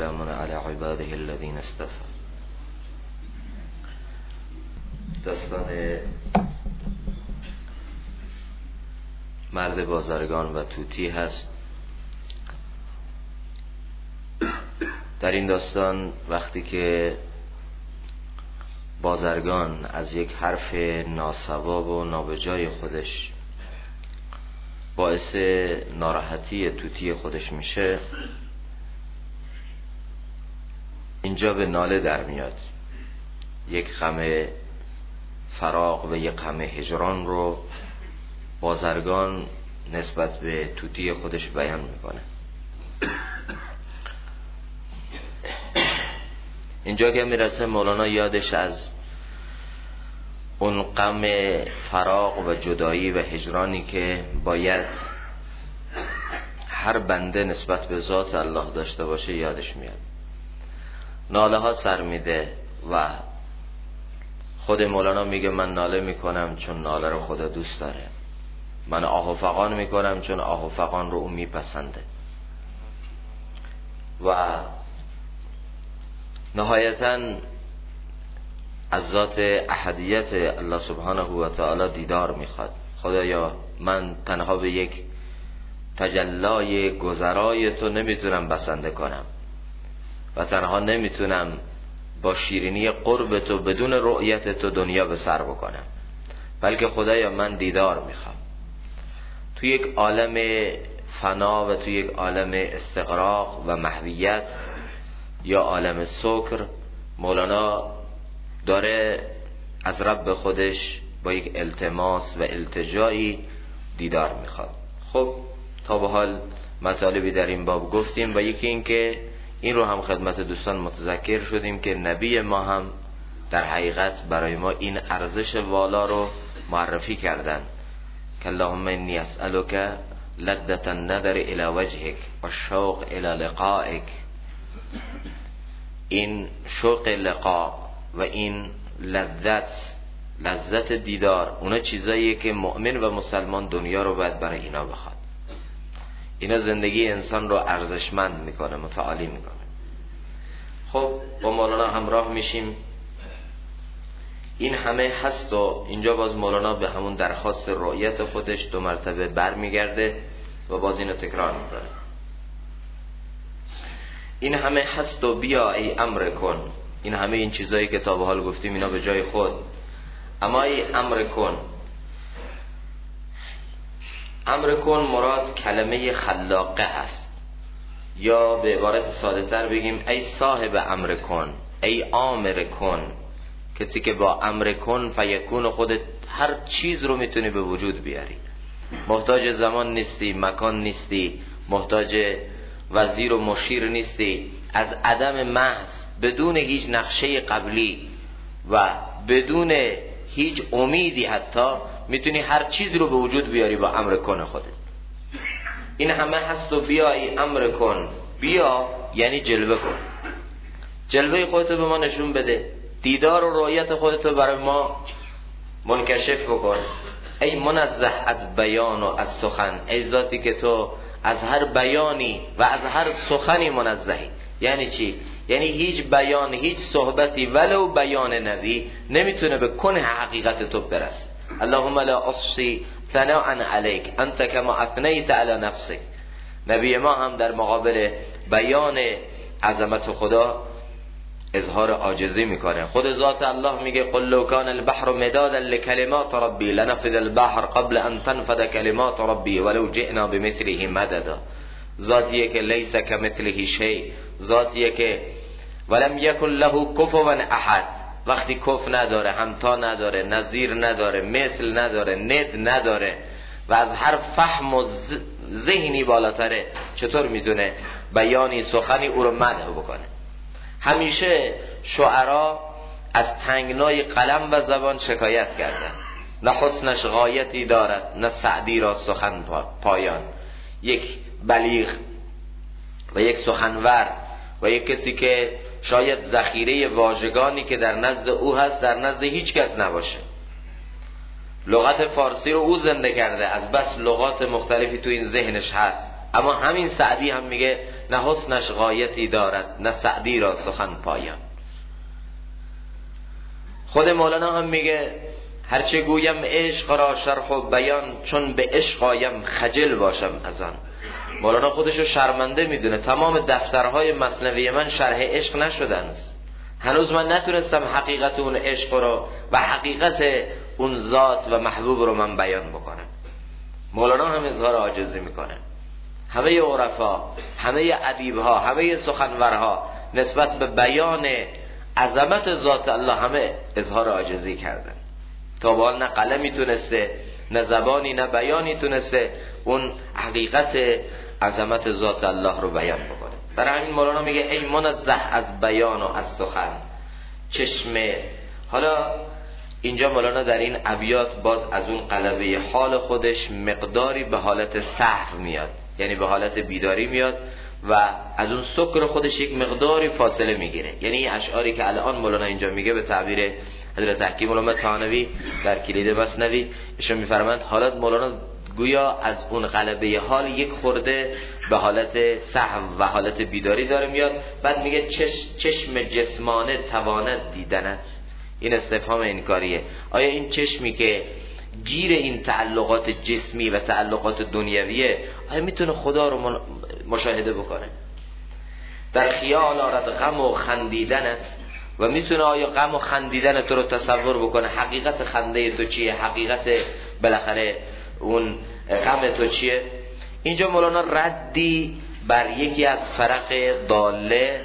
سلام علی عباده الذین اصطفى. داستان مرد بازرگان و طوطی هست. در این داستان وقتی که بازرگان از یک حرف ناصواب و نابجای خودش باعث ناراحتی طوطی خودش میشه، اینجا به ناله در میاد. یک غم فراق و یک غم هجران رو بازرگان نسبت به طوطی خودش بیان میکنه. اینجا که میرسه مولانا یادش از اون غم فراق و جدایی و هجرانی که باید هر بنده نسبت به ذات الله داشته باشه یادش میاد. ناله ها سر میده و خود مولانا میگه من ناله میکنم چون ناله رو خدا دوست داره، من آه و فغان میکنم چون آه و فغان رو اون میپسنده. و نهایتاً از ذات احدیت الله سبحانه و تعالی دیدار میخواد. خدایا من تنها به یک تجلای گذرای تو نمیتونم بسنده کنم و تنها نمیتونم با شیرینی قرب تو بدون رؤیت تو دنیا به سر بکنم، بلکه خدایا من دیدار میخوام. تو یک عالم فنا و تو یک عالم استغراق و محویت یا عالم سکر، مولانا داره از رب خودش با یک التماس و التجایی دیدار میخواد. خب تا به حال مطالبی در این باب گفتیم و یکی این که این رو هم خدمت دوستان متذکر شدیم که نبی ما هم در حقیقت برای ما این ارزش والا رو معرفی کردن که اللهم انی اسألک لذة النظر الى وجهک و شوق الى لقائک. این شوق لقا و این لذت دیدار، اونا چیزاییه که مؤمن و مسلمان دنیا رو باید برای اینا بخواد. اینا زندگی انسان رو ارزشمند میکنه، متعالی میکنه. خب با مولانا همراه میشیم. این همه هست و اینجا باز مولانا به همون درخواست رؤیت خودش دو مرتبه بر میگرده و باز اینو تکرار میکنه. این همه هست و بیا ای امر کن. این همه این چیزایی که تا به حال گفتیم اینا به جای خود، اما ای امر کن. امر کن مراد کلمه خلاقه هست، یا به عبارت ساده تر بگیم ای صاحب امر کن، ای آمر کن. کسی که با امر کن فیکون خودت هر چیز رو میتونی به وجود بیاری. محتاج زمان نیستی، مکان نیستی، محتاج وزیر و مشیر نیستی. از عدم محض بدون هیچ نقشه قبلی و بدون هیچ امیدی حتی میتونی هر چیز رو به وجود بیاری با امر کن خودت. این همه هست و بیای امر کن. بیا یعنی جلوه کن، جلوه خودتو به ما نشون بده، دیدار و رؤیت خودتو برای ما منکشف بکن. ای منزه از بیان و از سخن، ای ذاتی که تو از هر بیانی و از هر سخنی منزهی. یعنی چی؟ یعنی هیچ بیان، هیچ صحبتی ولو بیان نبی نمیتونه به کنه حقیقت تو برسه. اللهم لا احصی ثناء علیک انت کما اثنیت علی نفسک. نبی ما هم در مقابل بیان عظمت خدا اظهار عاجزی میکنه. خود ذات الله میگه قل لو کان البحر مدادا لکلمات ربی لنفد البحر قبل ان تنفد کلمات ربی ولو جئنا بمثله مددا. ذاتیه که لیس کمثله شیء، ذاتیه که ولم یکن له کفوا احد. وقتی کف نداره، همتا نداره، نظیر نداره، مثل نداره، ند نداره و از هر فهم و ذهنی بالاتره، چطور میدونه بیانی سخنی او رو مدح بکنه؟ همیشه شعرا از تنگنای قلم و زبان شکایت کردن. نه حسنش غایتی دارد، نه سعدی را سخن پایان. یک بلیغ و یک سخنور و یک کسی که شاید ذخیره واژگانی که در نزد او هست در نزد هیچ کس نباشه. لغت فارسی رو او زنده کرده، از بس لغات مختلفی تو این ذهنش هست اما همین سعدی هم میگه نه حسنش غایتی دارد نه سعدی را سخن پایان. خود مولانا هم میگه هرچه گویم عشق را شرح و بیان، چون به عشق آیم خجل باشم از آن. مولانا خودشو شرمنده میدونه، تمام دفترهای مثنوی من شرح عشق نشدن، هنوز من نتونستم حقیقت اون عشق رو و حقیقت اون ذات و محبوب رو من بیان بکنم. مولانا هم اظهار عاجزی میکنه. همه عرفا، همه ادیبها، همه سخنورها نسبت به بیان عظمت ذات الله همه اظهار عاجزی کردن. تا به حال نه قلمی تونسته، نه زبانی، نه بیانی تونسته اون حقیقت عظمت ذات الله رو بیان بکنه. برای همین مولانا میگه ای منزه از بیان و از سخن چشمه. حالا اینجا مولانا در این ابیات باز از اون قلبه حال خودش مقداری به حالت سهو میاد، یعنی به حالت بیداری میاد و از اون سکر خودش یک مقداری فاصله میگیره. یعنی این اشعاری که الان مولانا اینجا میگه به تعبیر حضرت حکیم علامه طحاوی در کلید مثنوی ایشون میفرمایند حالت مولانا گویا از اون قلبه حال یک خورده به حالت سهو و حالت بیداری داره میاد. بعد میگه چشم جسمانه تواند دیدنت. این استفهام انکاریه. آیا این چشمی که گیر این تعلقات جسمی و تعلقات دنیویه آیا میتونه خدا رو مشاهده بکنه؟ در خیال آرد غم و خندیدنت، و میتونه آیا غم و خندیدن تو رو تصور بکنه؟ حقیقت خنده تو چیه؟ حقیقت بالاخره اون غم تو چیه؟ اینجا مولانا ردی بر یکی از فرق ضاله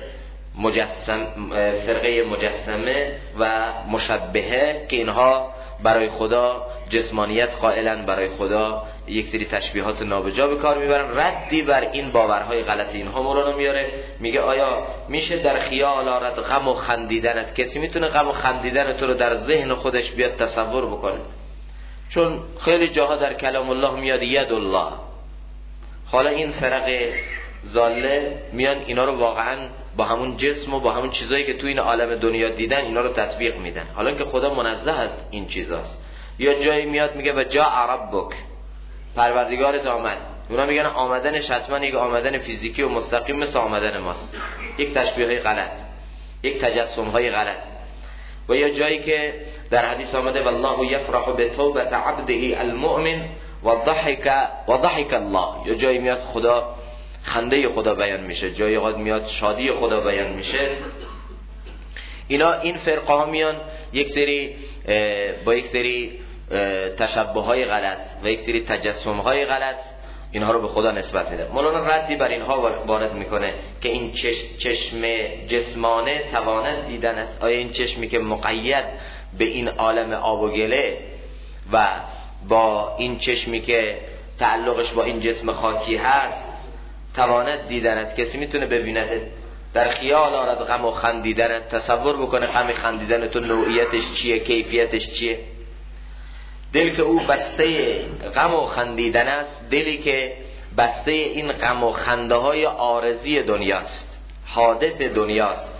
فرقه مجسمه و مشبهه که اینها برای خدا جسمانیت قائلن، برای خدا یک سری تشبیهات نابجا به کار میبرن. ردی بر این باورهای غلط اینها مولانا میاره، میگه آیا میشه در خیال آرد غم و خندیدنت؟ کسی میتونه غم و خندیدن تو رو در ذهن خودش بیاد تصور بکنه؟ چون خیلی جاها در کلام الله میاد ید الله. حالا این فرق ضاله میان اینا رو واقعا با همون جسم و با همون چیزایی که تو این عالم دنیا دیدن اینا رو تطبیق میدن، حالا که خدا منزه از این چیزاست. یا جایی میاد میگه و جاء ربک، پروردگارت آمد. اونا میگن آمدنش حتما یک آمدن فیزیکی و مستقیم مثل آمدن ماست. یک تشبیه غلط، یک تجسم های غلط. و یا جایی که در حدیث آمده والله یفرح بتوبة عبده المؤمن و ضحك الله. یا جایی میاد خدا خنده خدا بیان میشه، جایی قد میاد شادی خدا بیان میشه. اینا این فرقه ها میان یک سری با یک سری تشبه های غلط و یک سری تجسم های غلط اینها رو به خدا نسبت میده. مولانا ردی بر اینها وارد میکنه که این چشم جسمانه تواند دیدن است. آیا این چشمی که مقید به این عالم آب و گله و با این چشمی که تعلقش با این جسم خاکی هست تواند دیدن است؟ کسی میتونه ببیند؟ در خیال آرد غم و خندیدنت، تصور بکنه غم خندیدن تو نوعیتش چیه، کیفیتش چیه؟ دل که او بسته غم و خندیدن است، دلی که بسته این غم و خنده های عارضی دنیاست، حادث دنیاست.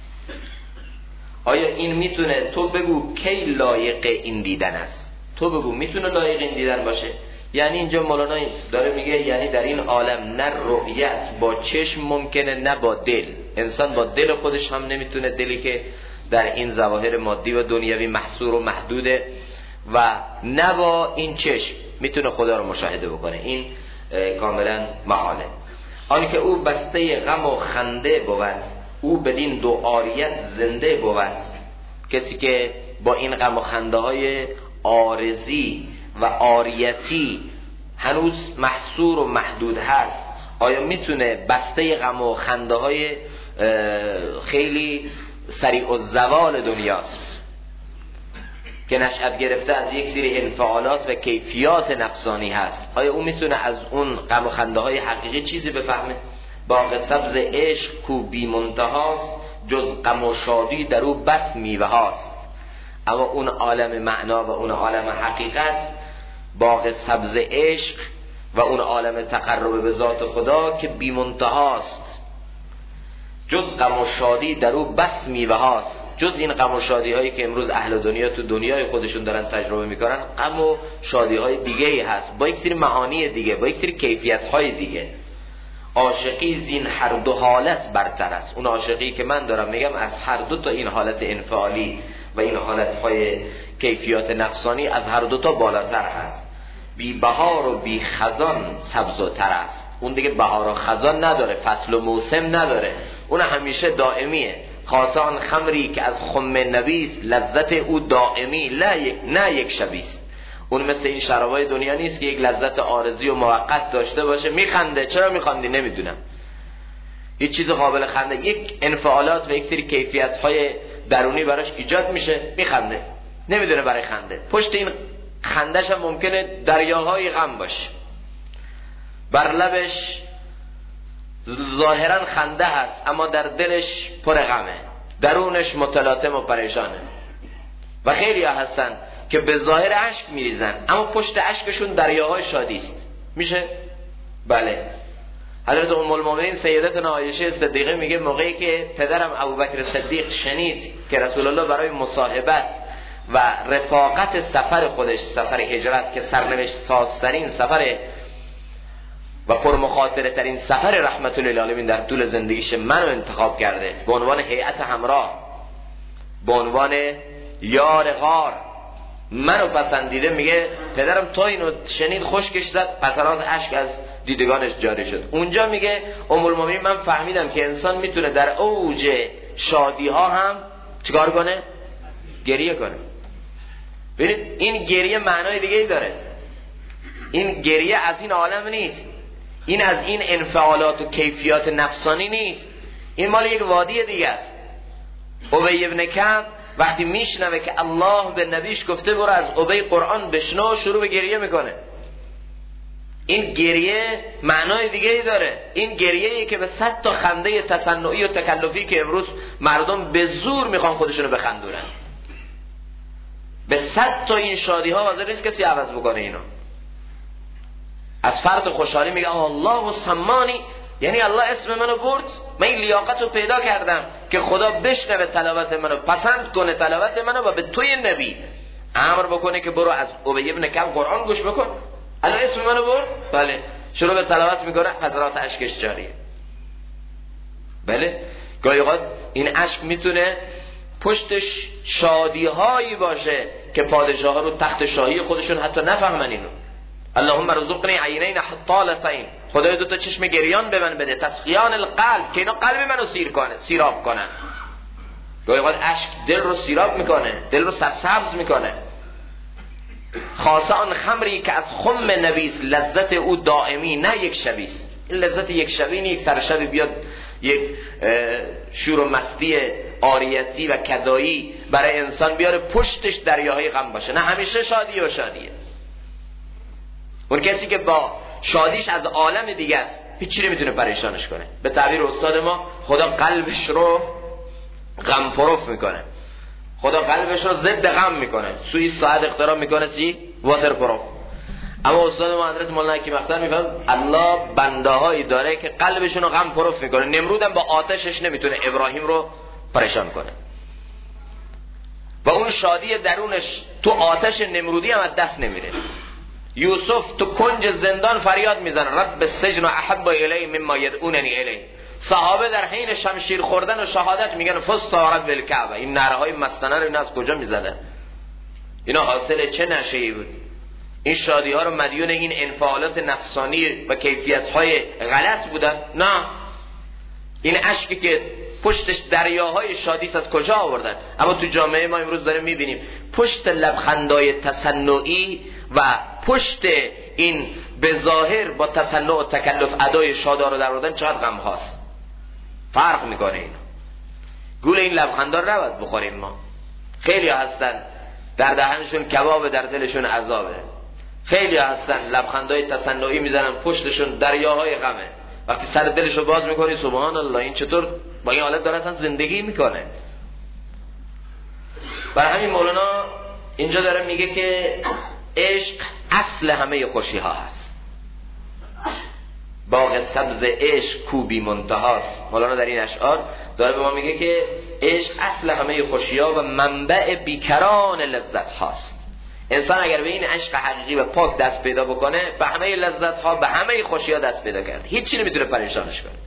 آیا این میتونه، تو بگو کی لایق این دیدن است؟ تو بگو میتونه لایق این دیدن باشه؟ یعنی اینجا مولانا داره میگه یعنی در این عالم نه رؤیت با چشم ممکنه نه با دل. انسان با دل خودش هم نمیتونه، دلی که در این ظواهر مادی و دنیوی محصور و محدوده، و نه با این چشم میتونه خدا رو مشاهده بکنه. این کاملا محاله. آن که او بسته غم و خنده بود، او بدین دو عاریت زنده بود. کسی که با این غم و خنده های عارضی و عاریتی هنوز محصور و محدود هست، آیا میتونه بسته غم و خنده های خیلی سریع الزوال دنیاست که نشأت گرفته از یک سری انفعالات و کیفیات نفسانی هست، آیا او میتونه از اون غم و خنده های حقیقی چیزی بفهمه؟ باغ سبز عشق کو بی منتهاست، جز غم و شادی در او بس میوه هاست. اما اون عالم معنا و اون عالم حقیقت، باغ سبز عشق و اون عالم تقرب به ذات خدا که بی منتهاست، جز غم و شادی در او بس میوه هاست. جز این غم و شادی هایی که امروز اهل دنیا تو دنیای خودشون دارن تجربه میکنن، غم و شادی های دیگه ای هست با یک سری معانی دیگه، با یک سری کیفیت های دیگه. عاشقی زین هر دو حالت برتر است. اون عاشقی که من دارم میگم از هر دو تا این حالت انفعالی و این حالتهای کیفیات نفسانی از هر دو تا بالاتر هست. بی بهار و بی خزان سبز و تر است. اون دیگه بهار و خزان نداره، فصل و موسم نداره، اون همیشه دائمیه. خاصه آن خمری که از خم نبیست، لذت او دائمی نه یک شبیست. اون مثل این شرابای دنیا نیست که یک لذت عارضی و موقت داشته باشه. میخنده، چرا میخندی نمیدونم، هیچ چیز قابل خنده، یک انفعالات و یک سری کیفیت‌های درونی براش ایجاد میشه، میخنده، نمیدونه برای خنده. پشت این خندش هم ممکنه دریاهای غم باشه. بر لبش ظاهرا خنده هست اما در دلش پر غمه، درونش متلاطم و پریشانه. و خیلی ها هستن که به ظاهر اشک میریزن اما پشت اشکشون دریاهای شادی است. میشه؟ بله. حضرت ام المؤمنین سیدتنا عایشه صدیقه میگه موقعی که پدرم ابوبکر صدیق شنید که رسول الله برای مصاحبت و رفاقت سفر خودش، سفر هجرت که سرنوشت سازترین سفر و پرمخاطره ترین سفر رحمت للعالمین در طول زندگیش منو انتخاب کرده به عنوان هیئت همراه، به عنوان یار غار، منو پسندیده، میگه پدرم تا اینو شنید خشکش زد، قطرات اشک از دیدگانش جاری شد. اونجا میگه ام المؤمنین من فهمیدم که انسان میتونه در اوج شادی ها هم چیکار کنه؟ گریه کنه. ببینید این گریه معنای دیگه ای داره. این گریه از این عالم نیست، این از این انفعالات و کیفیات نفسانی نیست، این مال یک وادی دیگه است. ابی ابن کعب وقتی میشنوه که الله به نبیش گفته برو از ابی قرآن بشنو، شروع به گریه میکنه. این گریه معنای دیگه ای داره. این گریه‌ای که به 100 تا خنده تصنعی و تکلفی که امروز مردم به زور میخوان خودشونو بخندونن، به 100 تا این شادی ها حاضر نیست کسی عوض بکنه اینو. از فرط خوشحالی میگه الله سمانی، یعنی الله اسم منو برد، من این لیاقت رو پیدا کردم که خدا بشنوه تلاوت منو، پسند کنه تلاوت منو و به توی نبی امر بکنه که برو از ابی ابن کعب قرآن گوش بکن. الله اسم منو برد، بله، شروع به تلاوت میکنه، قطرات اشکش جاریه. بله، گاهی اوقات این اشک میتونه پشتش شادی هایی باشه که پادشاه ها رو تخت شاهی خودشون حتی نفهمن اینو. اللهم رزقنی عینین حطالتین، خدای دو تا چشم گریان به من بده، تسقیان القلب، که اینا قلب منو سیراب کنن. گاهی اوقات اشک دل رو سیراب میکنه، دل رو سرسبز میکنه. خاصه آن خمری که از خم نبیس، لذت او دائمی نه یک شبیست. این لذت یک شبی نیست، سرشب بیاد یک شور و مستی عاریتی و کدایی برای انسان بیاره پشتش دریاهای غم باشه. نه، همیشه شادی و شادیه. اون کسی که با شادیش از عالم دیگه است، هیچی نمیتونه پریشانش کنه. به تعبیر استاد ما، خدا قلبش رو غم پروف میکنه، خدا قلبش رو ضد غم میکنه، سوی ساعت اختراع میکنه چی؟ واتر پروف. اما استاد ما حضرت مولانا حکیم اختر میفهم الله بنده هایی داره که قلبشون رو غم پروف میکنه. نمرود هم با آتشش نمیتونه ابراهیم رو پریشان کنه و اون شادی درونش تو آتش نمرودی هم از دست نمیره. یوسف تو کنج زندان فریاد میزنه رب السجن احب الی مما یدعوننی الی. صحابه در حین شمشیر خوردن و شهادت میگن فزت رب الکعبه. این نعره‌های مستنه رو اینا از کجا میزدن؟ اینا حاصل چه نشئه‌ای بود؟ این شادی ها رو مدیون این انفعالات نفسانی و کیفیت های غلط بودن؟ نه، این اشکی که پشتش دریاهای شادی از کجا آوردن؟ اما تو جامعه ما امروز داریم میبینیم پشت لبخندای تصنعی و پشت این به ظاهر با تصنع و تکلف ادای شادا رو در آوردن چقدر غم هاست. فرق میکنه اینا. گول این لبخندا رو نباید بخوریم ما. خیلی هستن در دهنشون کباب، در دلشون عذابه. خیلی هستن لبخندای تصنعی میزنن، پشتشون دریاهای غمه. وقتی سر دلشو باز میکنی سبحان الله، این چطور با این حالت داره اصلا زندگی میکنه؟ برای همین مولانا اینجا داره میگه که عشق اصل همه خوشی ها هست. باغ سبز عشق کوبی منتهاست. مولانا در این اشعار داره به ما میگه که عشق اصل همه خوشی ها و منبع بیکران لذت هاست. انسان اگر به این عشق حقیقی و پاک دست پیدا بکنه، به همه لذت ها، به همه خوشی ها دست پیدا کرده، هیچ چیزی نمیتونه پریشانش کنه.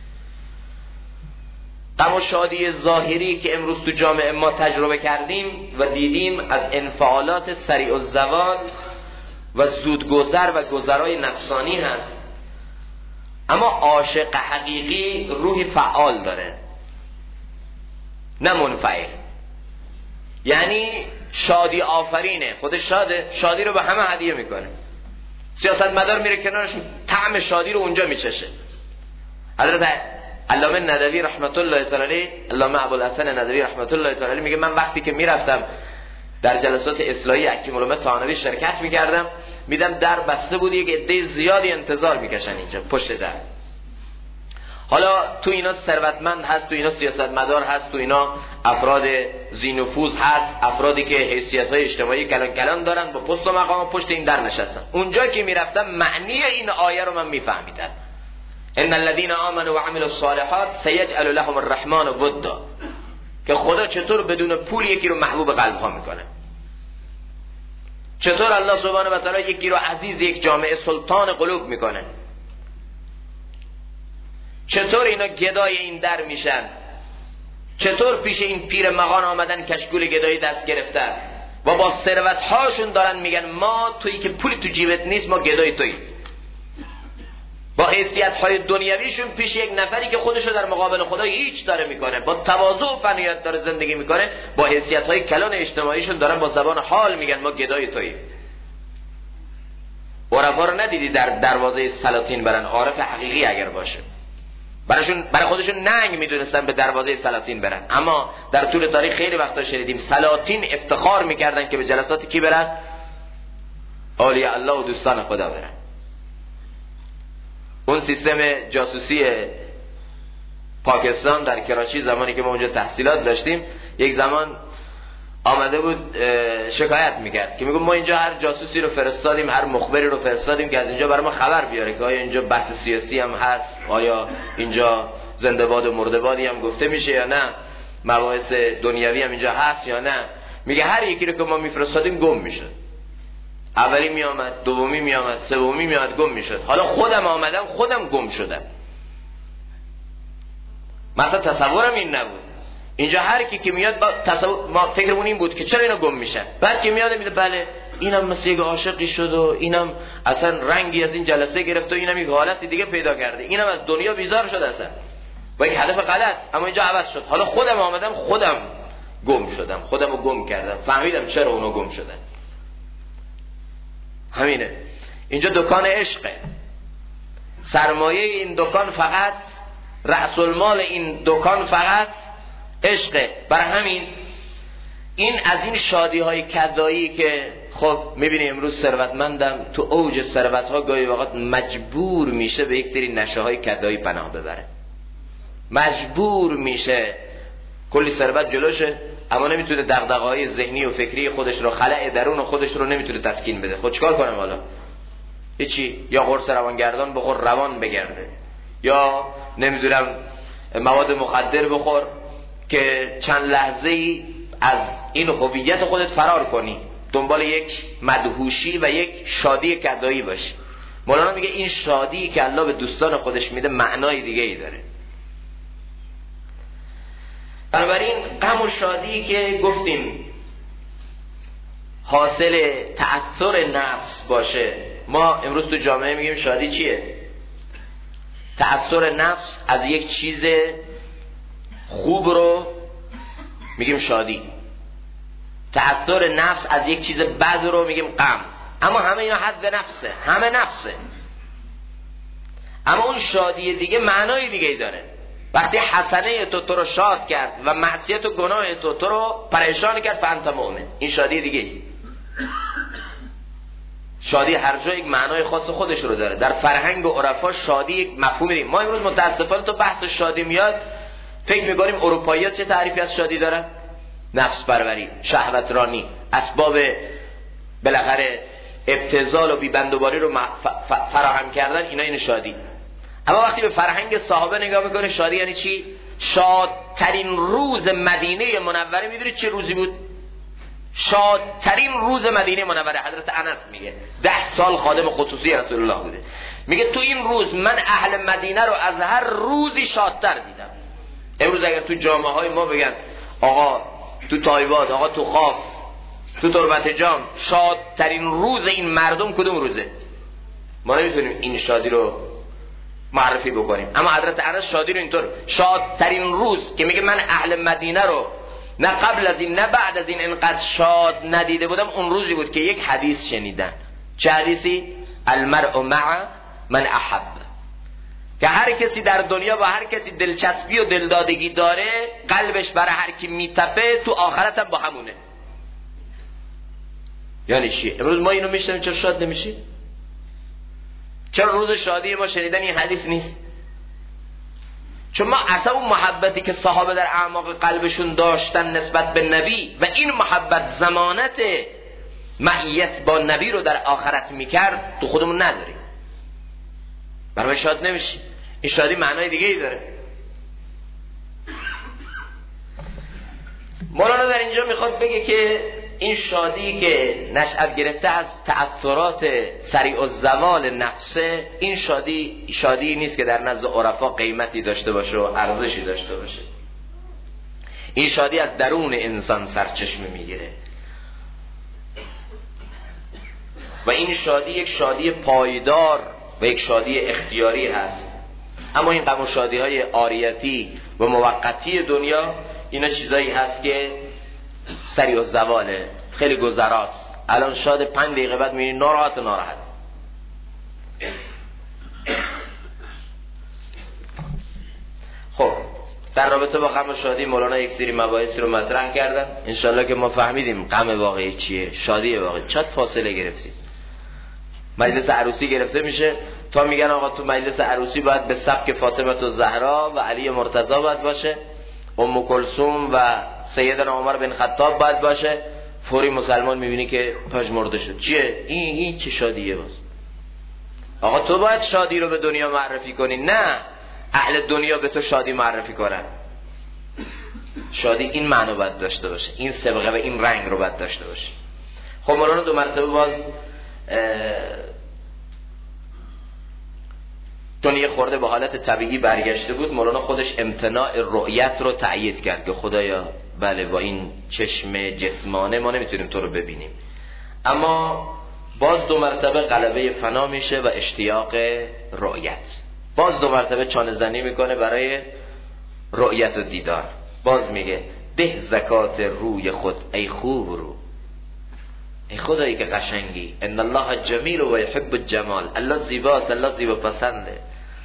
غم و شادی ظاهری که امروز تو جامعه ما تجربه کردیم و دیدیم از انفعالات سریع الزوال و زودگذر و گذرای نفسانی هست. اما عاشق حقیقی روحی فعال داره، نه منفعل. یعنی شادی آفرینه، خودش شاده، شادی رو به همه هدیه میکنه. سیاستمدار میره کنارش، طعم شادی رو اونجا میچشه. حضرت علامه ندوی رحمت الله تعالی علیه، علامه ابوالحسن ندوی رحمت الله تعالی علیه میگه من وقتی که میرفتم در جلسات اصلاحی حکیم الامه ثانوی شرکت میکردم، میدم در بسته بود، یک عده زیادی انتظار میکشن اینجا پشت در. حالا تو اینا ثروتمند هست، تو اینا سیاستمدار هست، تو اینا افراد ذی نفوذ هست، افرادی که حیثیت‌های اجتماعی کلان کلان دارن، با پست و مقام پشت این در نشستن. اونجا که میرفتم معنی این آیه رو من میفهمیدم. ان الذين آمنوا وعملوا الصالحات سيجعل لهم الرحمن ودا، که خدا چطور بدون پول یکی رو محبوب قلب ها میکنه، چطور الله سبحانه و تعالی یکی رو عزیز یک جامعه سلطان قلوب میکنه، چطور اینا گدای این در میشن، چطور پیش این پیر مغان آمدن کشکول گدایی دست گرفتن و با ثروت هاشون دارن میگن ما تویی که پولی تو جیبت نیست ما گدای تویی. با حیثیت های دنیویشون پیش یک نفری که خودشو در مقابل خدا هیچ داره میکنه، با تواضع و فنیت داره زندگی میکنه، با حیثیت های کلان اجتماعیشون دارن با زبان حال میگن ما گدای تویی. عرفا رو ندیدی در دروازه سلاطین برن؟ عارف حقیقی اگر باشه برای خودشون ننگ میدونستن به دروازه سلاطین برن. اما در طول تاریخ خیلی وقتا شنیدیم سلاطین افتخار میکردن که به جلسات کی برن؟ اولیاء الله و دوستان خدا برن. اون سیستم جاسوسی پاکستان در کراچی زمانی که ما اونجا تحصیلات داشتیم، یک زمان آمده بود شکایت میکرد که میگم ما اینجا هر جاسوسی رو فرستادیم، هر مخبری رو فرستادیم که از اینجا برای ما خبر بیاره که آیا اینجا بحث سیاسی هم هست، آیا اینجا زنده باد و مرده بادی هم گفته میشه یا نه، مباحث دنیوی هم اینجا هست یا نه. میگه هر یکی رو که ما میفرستادیم گم میشد، اولی میامد، دومی میامد، سومی میامد، گم میشد. حالا خودم آمدم خودم گم شدم. مثلا تصورم این نبود. اینجا هر کی که میاد ما فکرمون این بود که چرا اینا گم میشن. بعد که میاد میگه بله اینم مثل یک عاشقی شد و اینم اصلا رنگی از این جلسه گرفت و اینم یک حالتی دیگه پیدا کرده، اینم از دنیا بیزار شد اصلا با یک هدف غلط، اما اینجا عوض شد. حالا خودم آمدم خودم گم شدم، خودم رو گم کردم، فهمیدم چرا اونو گم شدن. همینه. اینجا دکان عشقه، سرمایه این دکان فقط، رأس المال این دکان فقط عشقه. برای همین این از این شادی های کدایی که خب میبینی امروز ثروتمندم تو اوج ثروت ها گاهی وقت مجبور میشه به یک سری نشه های کدایی پناه ببره، مجبور میشه، کلی ثروت جلوشه اما نمیتونه دغدغه‌های ذهنی و فکری خودش رو، خلأ درون خودش رو نمیتونه تسکین بده. خود چیکار کنم حالا؟ هیچی، یا قرص روانگردان بخور روان بگرده، یا نمیدونم مواد مخدر بخور که چند لحظه ای از این هویت خودت فرار کنی، دنبال یک مدهوشی و یک شادی کدایی باشی. مولانا میگه این شادی که الله به دوستان خودش میده معنای دیگه ای داره. بنابراین غم و شادی که گفتیم حاصل تأثیر نفس باشه، ما امروز تو جامعه میگیم شادی چیه؟ تأثیر نفس از یک چیز خوب رو میگیم شادی، تأثیر نفس از یک چیز بد رو میگیم غم. اما همه اینا حد نفسه، همه نفسه. اما اون شادی دیگه معنای دیگه ای داره. وقتی حسنه تو رو شاد کرد و معصیت و گناه تو رو پریشان کرد، فانت مؤمن، این شادی دیگه است. شادی هر جا یک معنای خاص خودش رو داره. در فرهنگ و عرفا شادی یک مفهومی. ما امروز متاسفانه تو بحث شادی میاد فکر می‌کنیم اروپایی‌ها چه تعریفی از شادی دارن؟ نفس پروری، شهوت رانی، اسباب بالاخره ابتذال و بی‌بندوباری رو فراهم کردن، این شادی. اما وقتی به فرهنگ صحابه نگاه میکنه شادی یعنی چی؟ شادترین روز مدینه منوره میدونید چه روزی بود؟ شادترین روز مدینه منوره. حضرت انس میگه 10 سال خادم خصوصی رسول الله بوده، میگه تو این روز من اهل مدینه رو از هر روزی شادتر دیدم. امروز اگر تو جامعه های ما بگن آقا تو تایباد، آقا تو خاف، تو تربت جام شادترین روز این مردم کدوم روزه؟ ما نمیتونیم این شادی رو معرفی بکنیم. اما حضرت انس شادی رو اینطور، شادترین روز که میگه من اهل مدینه رو نه قبل از این نه بعد از این انقدر شاد ندیده بودم، اون روزی بود که یک حدیث شنیدن. چه حدیثی؟ المرء مع من احب، که هر کسی در دنیا با هر کسی دلچسبی و دلدادگی داره، قلبش برای هر کی میتپه تو آخرت هم با همونه. یعنی چی؟ امروز ما اینو میشنویم چرا شاد نمیشی؟ چرا روز شادی ما شنیدن این حدیث نیست؟ چون ما اصلا اون محبتی که صحابه در اعماق قلبشون داشتن نسبت به نبی و این محبت ضمانت معیت با نبی رو در آخرت میکرد تو خودمون نداریم، برای شاد نمیشی. این شادی معنای دیگه ای داره. مولانا در اینجا میخواد بگه که این شادی که نشأت گرفته از تأثرات سریع الزوال نفسه، این شادی نیست که در نزد عرفا قیمتی داشته باشه و ارزشی داشته باشه. این شادی از درون انسان سرچشمه میگیره و این شادی یک شادی پایدار و یک شادی اختیاری هست. اما این غم و شادی های عاریتی و موقتی دنیا، اینا چیزایی هست که سریع الزواله، خیلی گذراست. الان شاد 5 دقیقه بعد میبینی ناراحت. خب در رابطه با غم و شادی مولانا یک سری مباحثی رو مطرح کردن. انشالله که ما فهمیدیم غم واقعی چیه، شادی واقعی. چقدر فاصله گرفتیم. مجلس عروسی گرفته میشه تا میگن آقا تو مجلس عروسی باید به سبک فاطمه الزهرا و علی مرتضی باید باشه، ام کلثوم و سیدنا عمر بن خطاب باید باشه. فوری مسلمان میبینی که پژمرده شد. چیه این چه شادیه؟ باز آقا تو باید شادی رو به دنیا معرفی کنی، نه اهل دنیا به تو شادی معرفی کنن. شادی این معنی باید داشته باشه، این سبقه و این رنگ رو باید داشته باشه. خب مولانا 2 مرتبه باز چون یه خورده به حالت طبیعی برگشته بود، مولانا خودش امتناع رؤیت رو تأیید کرد که خدایا بله با این چشم جسمانه ما نمیتونیم تو رو ببینیم، اما باز 2 مرتبه غلبه فنا میشه و اشتیاق رؤیت. باز 2 مرتبه چانه زنی میکنه برای رؤیت و دیدار. باز میگه ده زکات روی خود ای خوب رو، ای خدایی که قشنگی. ان الله جمیل و یحب الجمال. الله زیباست، الله زیبا پسنده.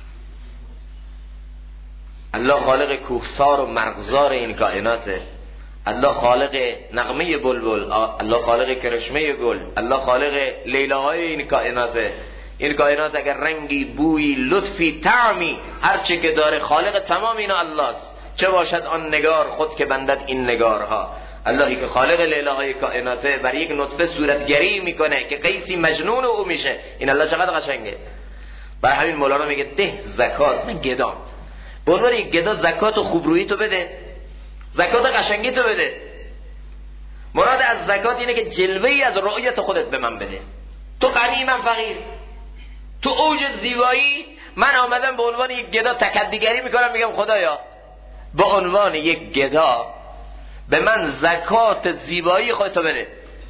الله خالق کوهسار و مرغزار این کائناته. الله خالق نغمه بلبل، الله خالق کرشمه گل، الله خالق لیلاهای این کائناته. این کائنات اگر رنگی، بویی، لطفی، طعمی، هر چه که داره خالق تمام اینا الله است. چه باشد آن نگار خود که بندد این نگارها. اللهی که خالق لیلاهای کائناته بر یک نطفه صورتگری میکنه که قیسی مجنون او میشه. این الله چقدر قشنگه. برای همین مولانا میگه ده زکات، من گدام، به عنوان یک گدا زکات و خوبرویی تو بده، زکات قشنگی تو بده. مراد از زکات اینه که جلوه‌ای از رؤیت خودت به من بده. تو غنی، من فقیر. تو اوج زیبایی، من آمدم به عنوان یک گدا تکدیگری میکنم، میگم خدایا به عنوان یک گدا به من زکات زیبایی خودتو بده.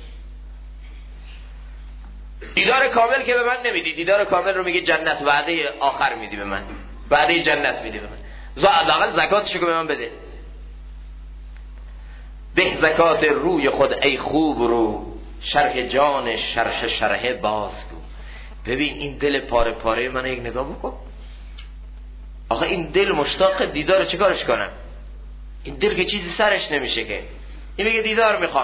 دیدار کامل که به من نمیدی، دیدار کامل رو میگه جنت، وعده آخر میدی به من، وعده جنت میدی به من، حداقل زکاتشو که به من بده. به زکات روی خود ای خوب رو، شرح جان شرح بازگو. ببین این دل پاره پاره من یک نگاه بکن. آخه این دل مشتاق دیدار، چه کارش کنم؟ این دل که چیزی سرش نمیشه که این میگه دیدار میخوام.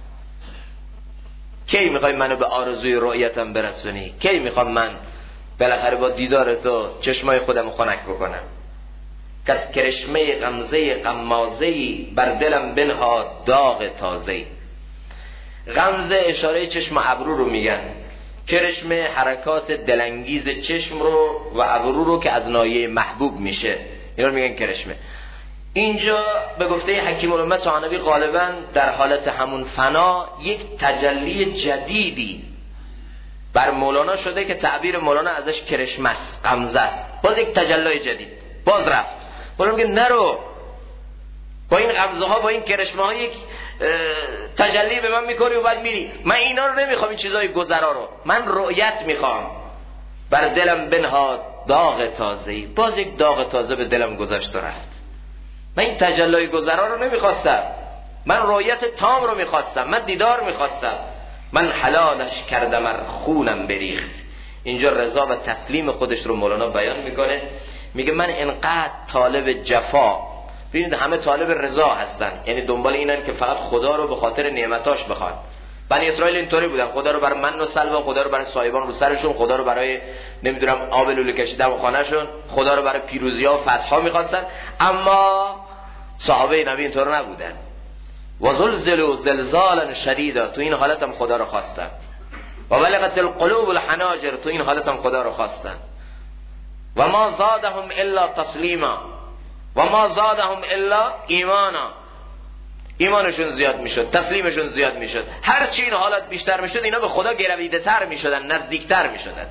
کی میخوای منو به آرزوی رؤیتم برسونی؟ کی میخوام من بالاخره با دیدار تو چشمای خودم خنک بکنم؟ کس کرشمه غمزه غمازه‌ای بر دلم بنها داغ تازه‌ای. غمزه اشاره چشم و ابرو رو میگن، کرشمه حرکات دلانگیز چشم رو و ابرو رو که از نایه محبوب میشه، اینا رو میگن کرشمه. اینجا به گفته حکیم الامه طحاوی غالبا در حالت همون فنا یک تجلی جدیدی بر مولانا شده که تعبیر مولانا ازش کرشمه است، غمزه است. باز یک تجلی جدید باز رفت. مولانا میگه نرو با این غمزه ها با این کرشمه ها یک تجلی به من میکنی و بعد میری. من اینا رو نمیخوام، این چیزای گذرا رو، من رؤیت میخوام. بر دلم بنهاد داغ تازه‌ای. باز یک داغ تازه به دلم گذشت و رفت. من این تجلی گذرا رو نمیخواستم، من رؤیت تام رو میخواستم، من دیدار میخواستم. من حلالش کردم ار خونم بریخت. اینجا رضا و تسلیم خودش رو مولانا بیان میکنه. میگه من انقدر طالب جفا، ببینید همه طالب رضا هستن، یعنی دنبال اینن که فقط خدا رو به خاطر نعمتاش بخواد. بنی اسرائیل اینطوری بودن، خدا رو برای من و سلوا، خدا رو برای صایبان رو سرشون، خدا رو برای نمیدونم آب لوله کشیدن و خانهشون، خدا رو برای پیروزی‌ها و فتح‌ها می‌خواستن. اما صحابه نبی اینطور نبودن. و زلزلوا زلزالا شدیدا، تو این حالت هم خدا رو خواستن. و بلغت القلوب الحناجر، تو این حالت هم خدا رو خواستن. و ما زادهم الا تسلیما و ما زادهم الا ایمانا. ایمانشون زیاد میشد، تسلیمشون زیاد میشد. هر چی این حالت بیشتر میشد اینا به خدا گرویده تر میشدن، نزدیکتر میشدن.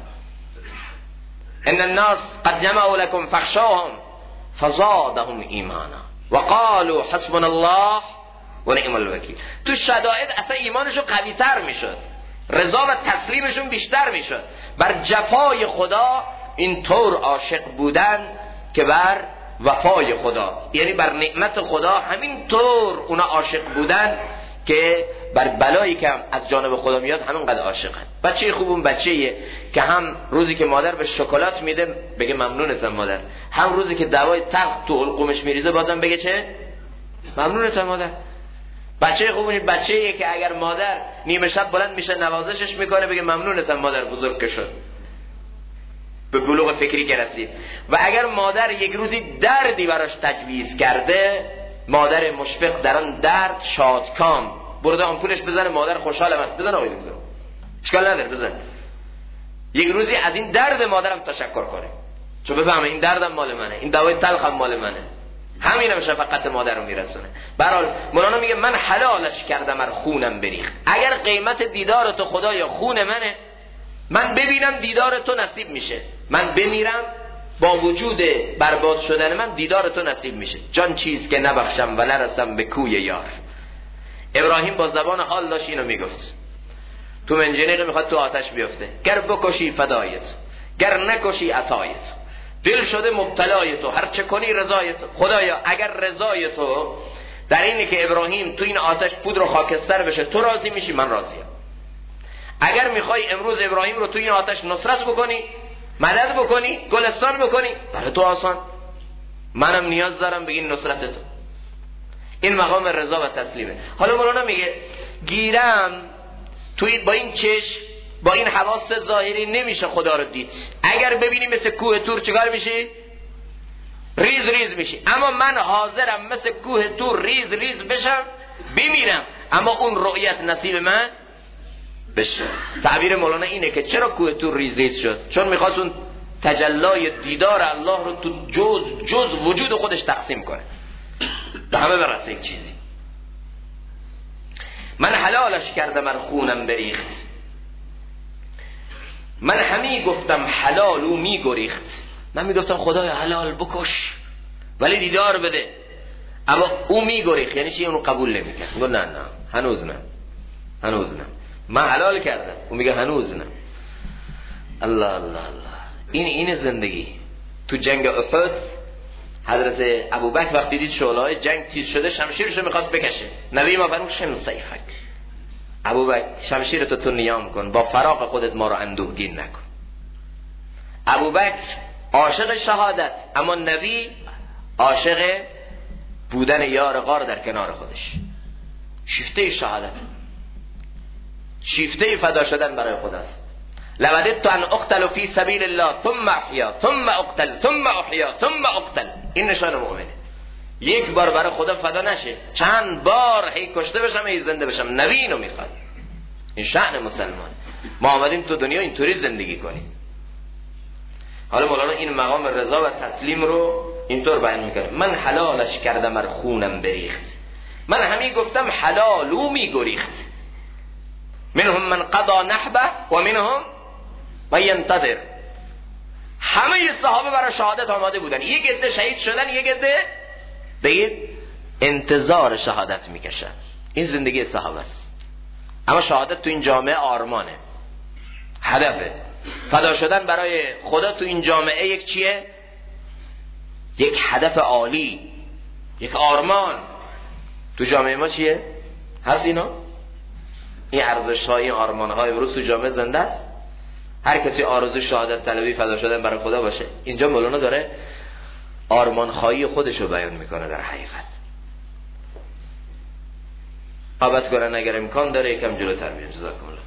ان الناس قد جمعوا لكم فاخشوهم فزادهم ایمانا و قالوا حسبنا الله و نعم الوکیل. تو شدائد اصلا ایمانشون قوی تر میشد، رضا و تسلیمشون بیشتر میشد. بر جفای خدا اینطور عاشق بودن که بر وفای خدا، یعنی بر نعمت خدا همینطور اونا عاشق بودن که بر بلایی که از جانب خدا میاد همینقدر عاشقن. بچه خوب اون بچه‌ایه که هم روزی که مادر به شکلات میده بگه ممنونتم مادر، هم روزی که دوای تلخ تو حلقومش میریزه بازم بگه چه؟ ممنونتم مادر. بچه خوب اون بچه‌ایه که اگر مادر نیمه شب بلند میشه نوازشش میکنه بگه ممنونتم مادر، بزرگ که شد، به بلوغ فکری که رسید. و اگر مادر یک روزی دردی براش تجویز کرده، مادر مشفق در آن درد شادکام برده آمپولش بزنه، مادر خوشحالم است، بزن آقای دکتر اشکال نداره بزن. یک روزی از این درد مادرم تشکر کنه، چون بفهمه این دردم مال منه، این دوای تلخم مال منه. همینم شفقت مادر رو میرسونه. برحال مولانا میگه من حلالش کردم ار خونم بریخت. اگر قیمت دیدار تو خدایا خون منه، من ببینم دیدار تو نصیب میشه، من بمیرم با وجود برباد شدن من دیدار تو نصیب میشه. جان چیز که نبخشم و نرسم به کوی یار. ابراهیم با زبان حال داشت اینو میگفت. تو منجنیق میخواد تو آتش بیفته، گر بکشی فدایت، گر نکشی عطایت، دل شده مبتلای تو، هر چه کنی رضای تو. خدایا اگر رضای تو در اینه که ابراهیم تو این آتش پودر و خاکستر بشه، تو راضی میشی، من راضیم. اگر میخوای امروز ابراهیم رو تو این آتش نصرت بکنی، مدد بکنی، گلستان بکنی، برای تو آسان، منم نیاز دارم بگین نصرت تو. این مقام رضا و تسلیمه. حالا مولانا میگه گیرم توی با این چشم با این حواس ظاهری نمیشه خدا رو دید. اگر ببینی مثل کوه تور چیکار میشی؟ ریز ریز میشی. اما من حاضرم مثل کوه تور ریز ریز بشم، بمیرم، اما اون رؤیت نصیب من بشه. تعبیر مولانا اینه که چرا کوه تور ریز ریز شد؟ چون میخواست اون تجلای دیدار الله رو تو جز وجود خودش تقسیم کنه، به همه برسه یک چیزی. من حلالش کردم ار خونم بریخت، من همی گفتم حلال او می گریخت. من میگفتم خدایا حلال بکش ولی دیدار بده، اما او می گریخت. یعنی چی؟ اونو قبول نمیکرد. میگه نه هنوز نه، من حلال کردم، او میگه هنوز نه. الله الله الله. این زندگی. تو جنگ احد حضرت ابوبکر وقتی دید شعله‌های جنگ تیز شده، شمشیرشو میخواست بکشه، نبی ما فرمود شم سیفک، ابوبکر شمشیرتو تو نیام کن، با فراق خودت ما رو اندوهگین نکن. ابوبکر عاشق شهادت، اما نبی عاشق بودن یار غار در کنار خودش. شیفته شهادت، شیفته فدا شدن برای خداست. لوددت ان اقتل فی سبیل الله ثم احیا ثم اقتل ثم احیا ثم اقتل. این نشان مؤمنه. یک بار برای خدا فدا نشه، چند بار هی کشته بشم هی زنده بشم. نبی اینو میخواد. این شأن مسلمان. ما آمدیم تو دنیا اینطوری زندگی کنیم. حالا مولانا این مقام رضا و تسلیم رو اینطور بیان میکنه من حلالش کردم ار خونم بریخت، من همی گفتم حلالو میگریخت. منهم من قضا نحبه و منهم من ینتظر. همه صحابه برای شهادت آماده بودن، یک عده شهید شدن، یک عده بگید انتظار شهادت میکشن. این زندگی صحابه است. اما شهادت تو این جامعه آرمانه، هدفه. فدا شدن برای خدا تو این جامعه یک چیه؟ یک هدف عالی، یک آرمان. تو جامعه ما چیه؟ هست اینا؟ این ارزش های، این آرمان های امروز تو جامعه زنده است. هر کسی آرزو شهادت طلبی فدا شدن برای خدا باشه. اینجا مولانا داره آرمان خواهی خودشو بیان میکنه. در حقیقت آبت کنن اگر امکان داره یکم جلوتر بیان. جزاکم الله.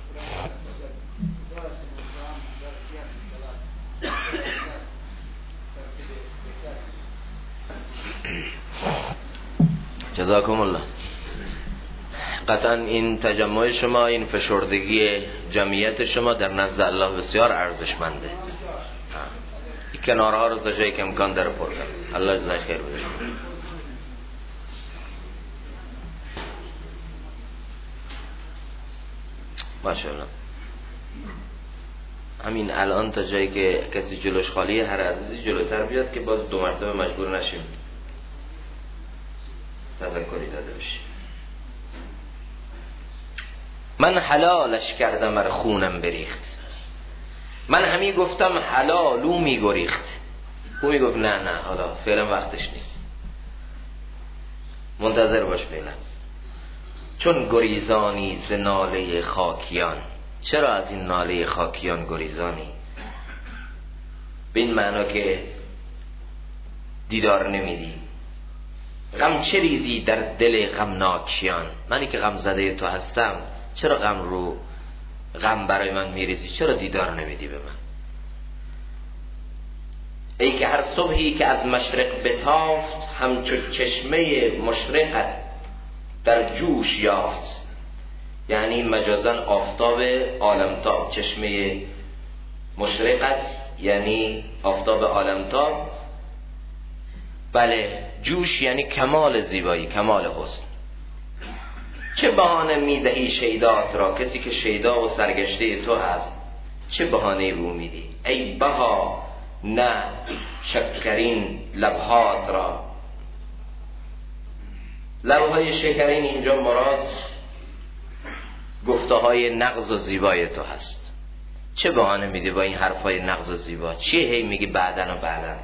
جزاکم الله. قطعا این تجمع شما، این فشردگی جمعیت شما در نزد الله بسیار ارزشمنده. این کنارها رو تا جایی که امکان داره پر کنید. الله جزای خیر بده. ماشاءالله. همین الان تا جایی که کسی جلوش خالیه هر عزیزی جلوتر بیاد که باز دو مرتبه مجبور نشیم تذکری داده بشیم. من حلالش کردم ار خونم بریخت، من همی گفتم حلالو میگریخت. او میگفت نه حالا فعلا وقتش نیست، منتظر باش فعلا. چون گریزانی ز ناله خاکیان. چرا از این ناله خاکیان گریزانی؟ به این معنا که دیدار نمیدی. غم چه ریزی در دل غمناکیان. منی که غم زده تو هستم، چرا غم برای من میریزی؟ چرا دیدار نمیدی به من؟ ای که هر صبحی که از مشرق بتافت، همچو چشمه مشرقت در جوش یافت. یعنی مجازن آفتاب عالمتاب. چشمه مشرقت یعنی آفتاب عالمتاب. بله، جوش یعنی کمال زیبایی، کمال حسن. چه بهانه میدهی شیدات را، کسی که شیدا و سرگشته تو هست چه بهانه رو میدی؟ ای بها نه شکرین لبهات را. لبهای شکرین اینجا مراد گفته های نغز و زیبای تو هست. چه بهانه میدی با این حرفای نغز و زیبا؟ چیه هی میگی بعدن و بعدن؟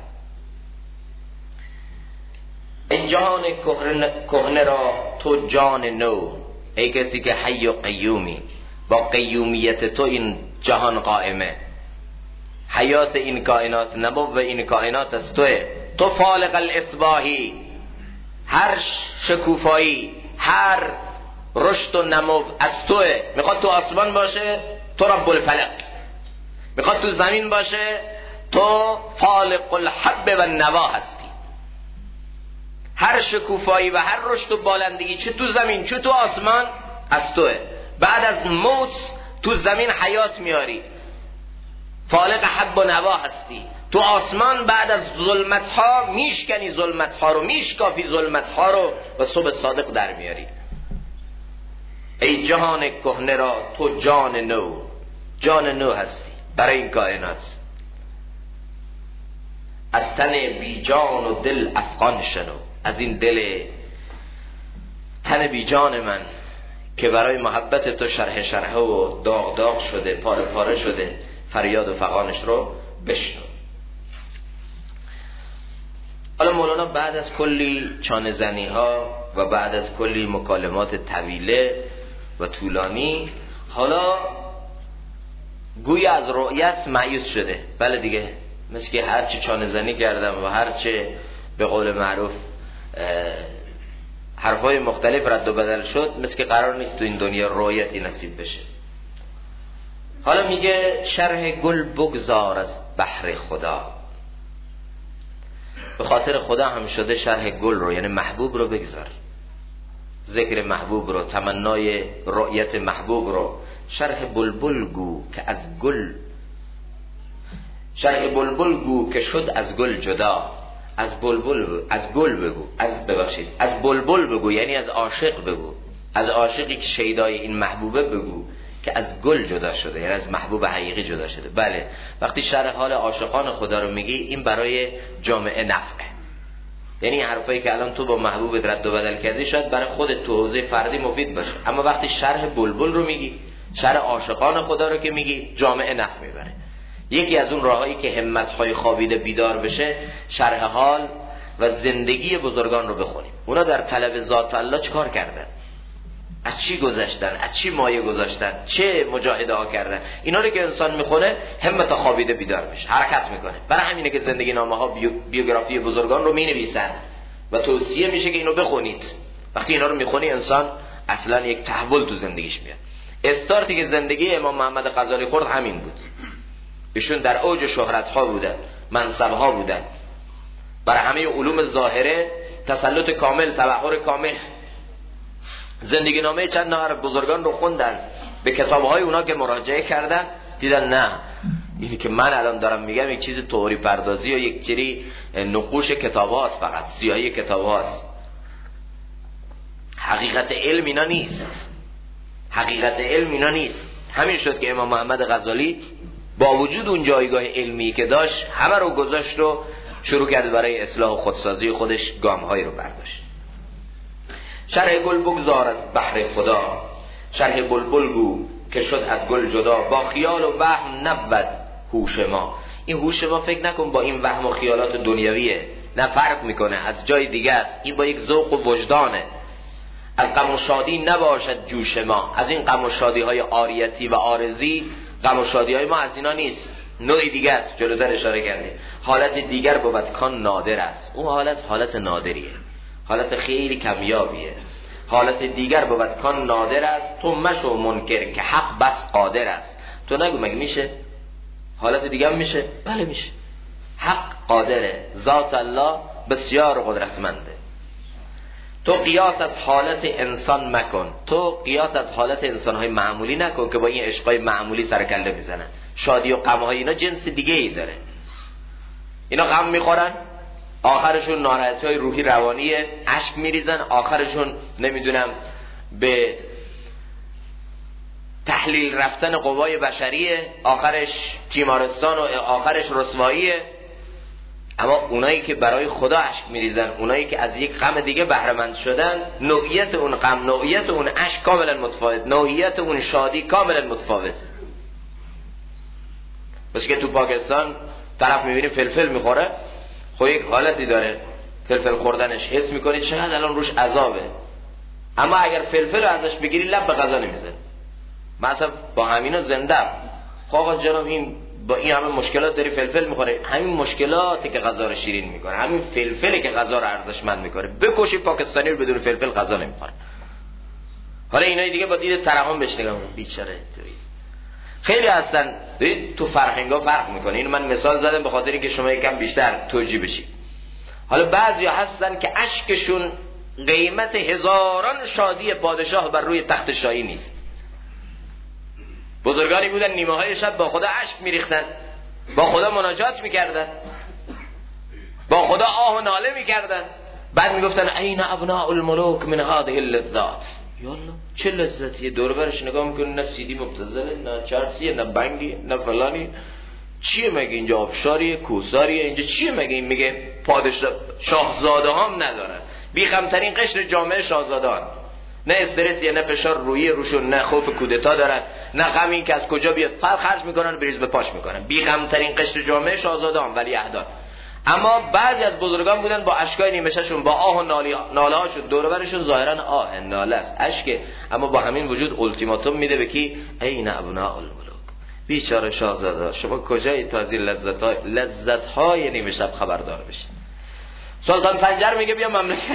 ای جان کهنه را تو جان نو. ای کسی که حی و قیومی، با قیومیت تو این جهان قائمه. حیات این کائنات نبو و این کائنات از توه. تو فالق الاصباحی، هر شکوفایی، هر رشد و نمو از توه. میخواد تو آسمان باشه تو رب الفلق، میخواد تو زمین باشه تو فالق الحب و النوا هستی. هر شکوفایی و هر رشد و بالندگی چه تو زمین چه تو آسمان از توه. بعد از موت تو زمین حیات میاری، فالق حب و نوا هستی. تو آسمان بعد از ظلمت ها میشکنی ظلمت ها رو، میشکافی ظلمت ها رو و صبح صادق در میاری. ای جهان کهنه را تو جان نو. جان نو هستی برای این کائنات. از تن بی جان و دل افغان شنو. از این دل تن بی جان من که برای محبت تو شرح و داغ داغ شده، پاره پاره شده، فریاد و فغانش رو بشنو. حالا مولانا بعد از کلی چانه زنی ها و بعد از کلی مکالمات طویله و طولانی، حالا گوی از رؤیت مایوس شده. بله دیگه، مثل که هرچی چانه زنی کردم و هرچی به قول معروف حرفای مختلف رد و بدل شد، مثل که قرار نیست تو این دنیا رؤیتی نصیب بشه. حالا میگه شرح گل بگذار از بحر خدا. به خاطر خدا هم شده شرح گل رو، یعنی محبوب رو بگذار، ذکر محبوب رو، تمنای رؤیت محبوب رو. شرح بلبل گو که از گل، شرح بلبل گو که شد از گل جدا. از بلبل بگو یعنی از عاشق بگو، از عاشقی که شیدای این محبوبه بگو که از گل جدا شده، یعنی از محبوب حقیقی جدا شده. بله وقتی شرح حال عاشقان خدا رو میگی این برای جامعه نفعه، یعنی حرفایی که الان تو با محبوبت رد و بدل کردی شاید برای خودت تو حوزه فردی مفید باشه، اما وقتی شرح بلبل رو میگی، شرح عاشقان خدا رو که میگی، جامعه نفع میبره. یکی از اون راهایی که همت‌های خوابیده بیدار بشه شرح حال و زندگی بزرگان رو بخونیم. اونا در طلب ذات الله چه کار کردن؟ از چی گذشتن؟ از چی مایه گذاشتن؟ چه مجاهده ها کردن؟ اینا رو که انسان میخونه همت خوابیده بیدار میشه، حرکت میکنه. برای همینه که زندگی نامه ها بیوگرافی بزرگان رو مینویسن و توصیه میشه که اینو بخونید. وقتی اینا رو میخونی انسان اصلا یک تحول تو زندگیش میاد. استارتی که زندگی امام محمد غزالی خورد همین بود. ایشون در اوج شهرت ها بودن، منصب ها بودن، برای همه علوم ظاهره تسلط کامل، تبحر کامل. زندگی نامه چند نفر بزرگان رو خوندن، به کتاب‌های اونا که مراجعه کردن دیدن نه اینی که من الان دارم میگم یک چیز تئوری پردازی و یک چیزی نقوش کتاب‌هاست، فقط سیاهی کتاب‌هاست. حقیقت علم اینا نیست، حقیقت علم اینا نیست. همین شد که امام محمد غزالی با وجود اون جایگاه علمی که داشت همه رو گذاشت و شروع کرد برای اصلاح و خودسازی خودش گام‌هایی رو برداشت. شرح گل بگذار از بحر خدا، شرح بلبل گو که شد از گل جدا. با خیال و وهم نبود هوش ما. این هوش ما فکر نکن با این وهم و خیالات دنیویه، نه، فرق میکنه، از جای دیگه است. این با یک ذوق و وجدانه. از غم و شادی نباشد جوش ما. از این غم و شادی های عاریتی و عارضی، غم و شادی های ما از اینا نیست، نوعی دیگه است. جلوتر اشاره کردیم حالت دیگر بود کان نادر است. اون حالت نادریه، حالت خیلی کمیابیه. حالت دیگر بود کان نادر است. تو مشو منکر که حق بس قادر است. تو نگو مگه میشه حالت دیگر میشه؟ بله میشه. حق قادره، ذات الله بسیار قدرتمنده. تو قیاس از حالت انسان مکن، تو قیاس از حالت انسانهای معمولی نکن که با این عشقای معمولی سر کله میزنن. شادی و غم‌های اینا جنس دیگه ای داره. اینا غم میخورن، آخرشون ناراحتی‌های روحی روانیه، اشک میریزن، آخرشون نمیدونم به تحلیل رفتن قوای بشریه، آخرش تیمارستان و آخرش رسواییه. اما اونایی که برای خدا اشک میریزن، اونایی که از یک غم دیگه بهره مند شدن، نوعیت اون غم، نوعیت اون اشک کاملا متفاوت، نوعیت اون شادی کاملا متفاوت. بس که تو پاکستان طرف میبینی فلفل میخوره، خب یک حالتی داره فلفل خوردنش، حس میکنی چقدر الان روش عذابه. اما اگر فلفل رو ازش بگیری لب به غذا نمیزنه. مثلا با همینا زنده خب آقا جناب این با این همه مشکلات داری فلفل میخوره، همین مشکلاتی که غذا رو شیرین میکنه، همین فلفلی که غذا رو ارزشمند میکنه. بکشی پاکستانی رو بدون فلفل غذا نمیخوره. حالا اینای دیگه با دید ترحم بهش نگاه میکنن، بیچاره اینطوری. خیلی هستن تو فرهنگا فرق میکنه. اینو من مثال زدم به خاطر اینکه شما یکم بیشتر توجیه بشید. حالا بعضی هستن که اشکشون قیمت هزاران شادی پادشاه بر روی تخت شاهی نیست. بزرگانی بودن نیمه های شب با خدا اشک میریختن، با خدا مناجات میکردن، با خدا آه و ناله میکردن. بعد میگفتن این ابناء الملوک من هذه اللذات. یالا چه لذتیه؟ دور برش نگاه میکنی نه سیدی مبتذله، نه چارسیه، نه بنگی، نه فلانی. چیه مگه اینجا؟ آبشاریه، کوساریه اینجا؟ چیه مگه؟ این میگه پادشاه شاهزاده هم ندارن، بیخمترین قشر جامعه شاهزادان، نه استرسیه، نه فشار روحی روشون، نه خوف کودتا دارن، نه غم این که از کجا بیاد پول خرج میکنن و بریز به پاش میکنن. بیغمترین قشر جامعه شاهزادان ولی عهدان. اما بعضی از بزرگان بودن با اشکای نیمشهشون، با آه و ناله هاشون، دور و برشون ظاهرا آه ناله است، اشکه، اما با همین وجود التیماتوم میده به کی؟ این ابناء الملوک. بیچاره شاهزاده شما کجایی تا از این لذت‌های نیمه شب خبردار بشید؟ سلطان فنجر میگه بیا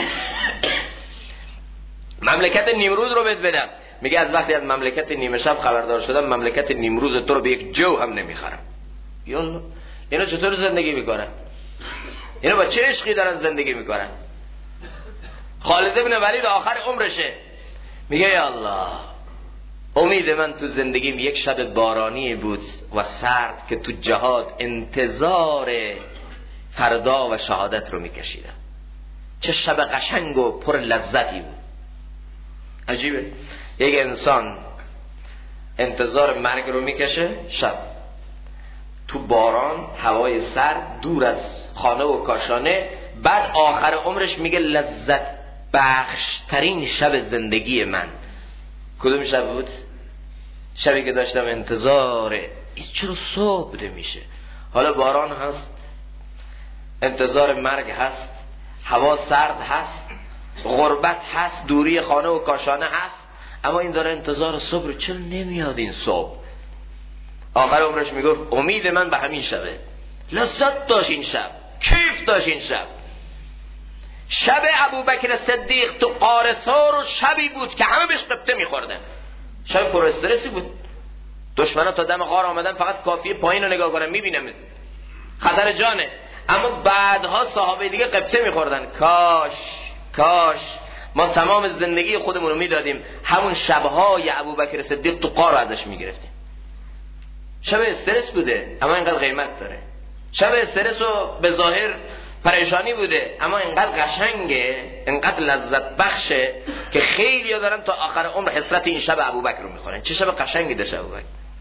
مملکت نیمروز رو بهت بدم. میگه از وقتی از مملکت نیمه شب خبردار شدم مملکت نیمروز تو رو به یک جو هم نمیخرم. یالا اینا چطور زندگی میکنن؟ اینا با چه عشقی دارن زندگی میکنن؟ خالد ابن ولید آخر عمرشه میگه یا الله امید من تو زندگیم یک شب بارانی بود و سرد که تو جهاد انتظار فردا و شهادت رو میکشیدم. چه شب قشنگ و پر لذتی بود. عجیبه یک انسان انتظار مرگ رو میکشه شب، تو باران، هوای سرد، دور از خانه و کاشانه، بعد آخر عمرش میگه لذت بخش ترین شب زندگی من. کدوم شب بود؟ شبی که داشتم انتظار این چرا صبح بوده میشه. حالا باران هست، انتظار مرگ هست، هوا سرد هست، غربت هست، دوری خانه و کاشانه هست، اما این داره انتظار صبح رو. چرا نمیاد این صبح؟ آخر عمرش میگفت امید من به همین شبه. لذت داشت این شب، کیف داشت این شب. شب ابوبکر صدیق تو قارثار و شبی بود که همه بهش قبطه میخوردن. شب پر استرسی بود. دشمنا تا دم غار آمدن، فقط کافیه پایین رو نگاه کنن میبینم خطر جانه. اما بعدها صحابه دیگه قبطه میخوردن. کاش ما تمام زندگی خودمون رو میدادیم همون شبهای ابوبکر صدیق تو غار ازش میگرفتیم. شب استرس بوده اما اینقدر قیمت داره. شب استرس و به ظاهر پریشانی بوده اما اینقدر قشنگه، اینقدر لذت بخشه که خیلی ها دارن تا آخر عمر حسرت این شب ابوبکر رو میخورن. چه شب قشنگی داشت ابوبکر.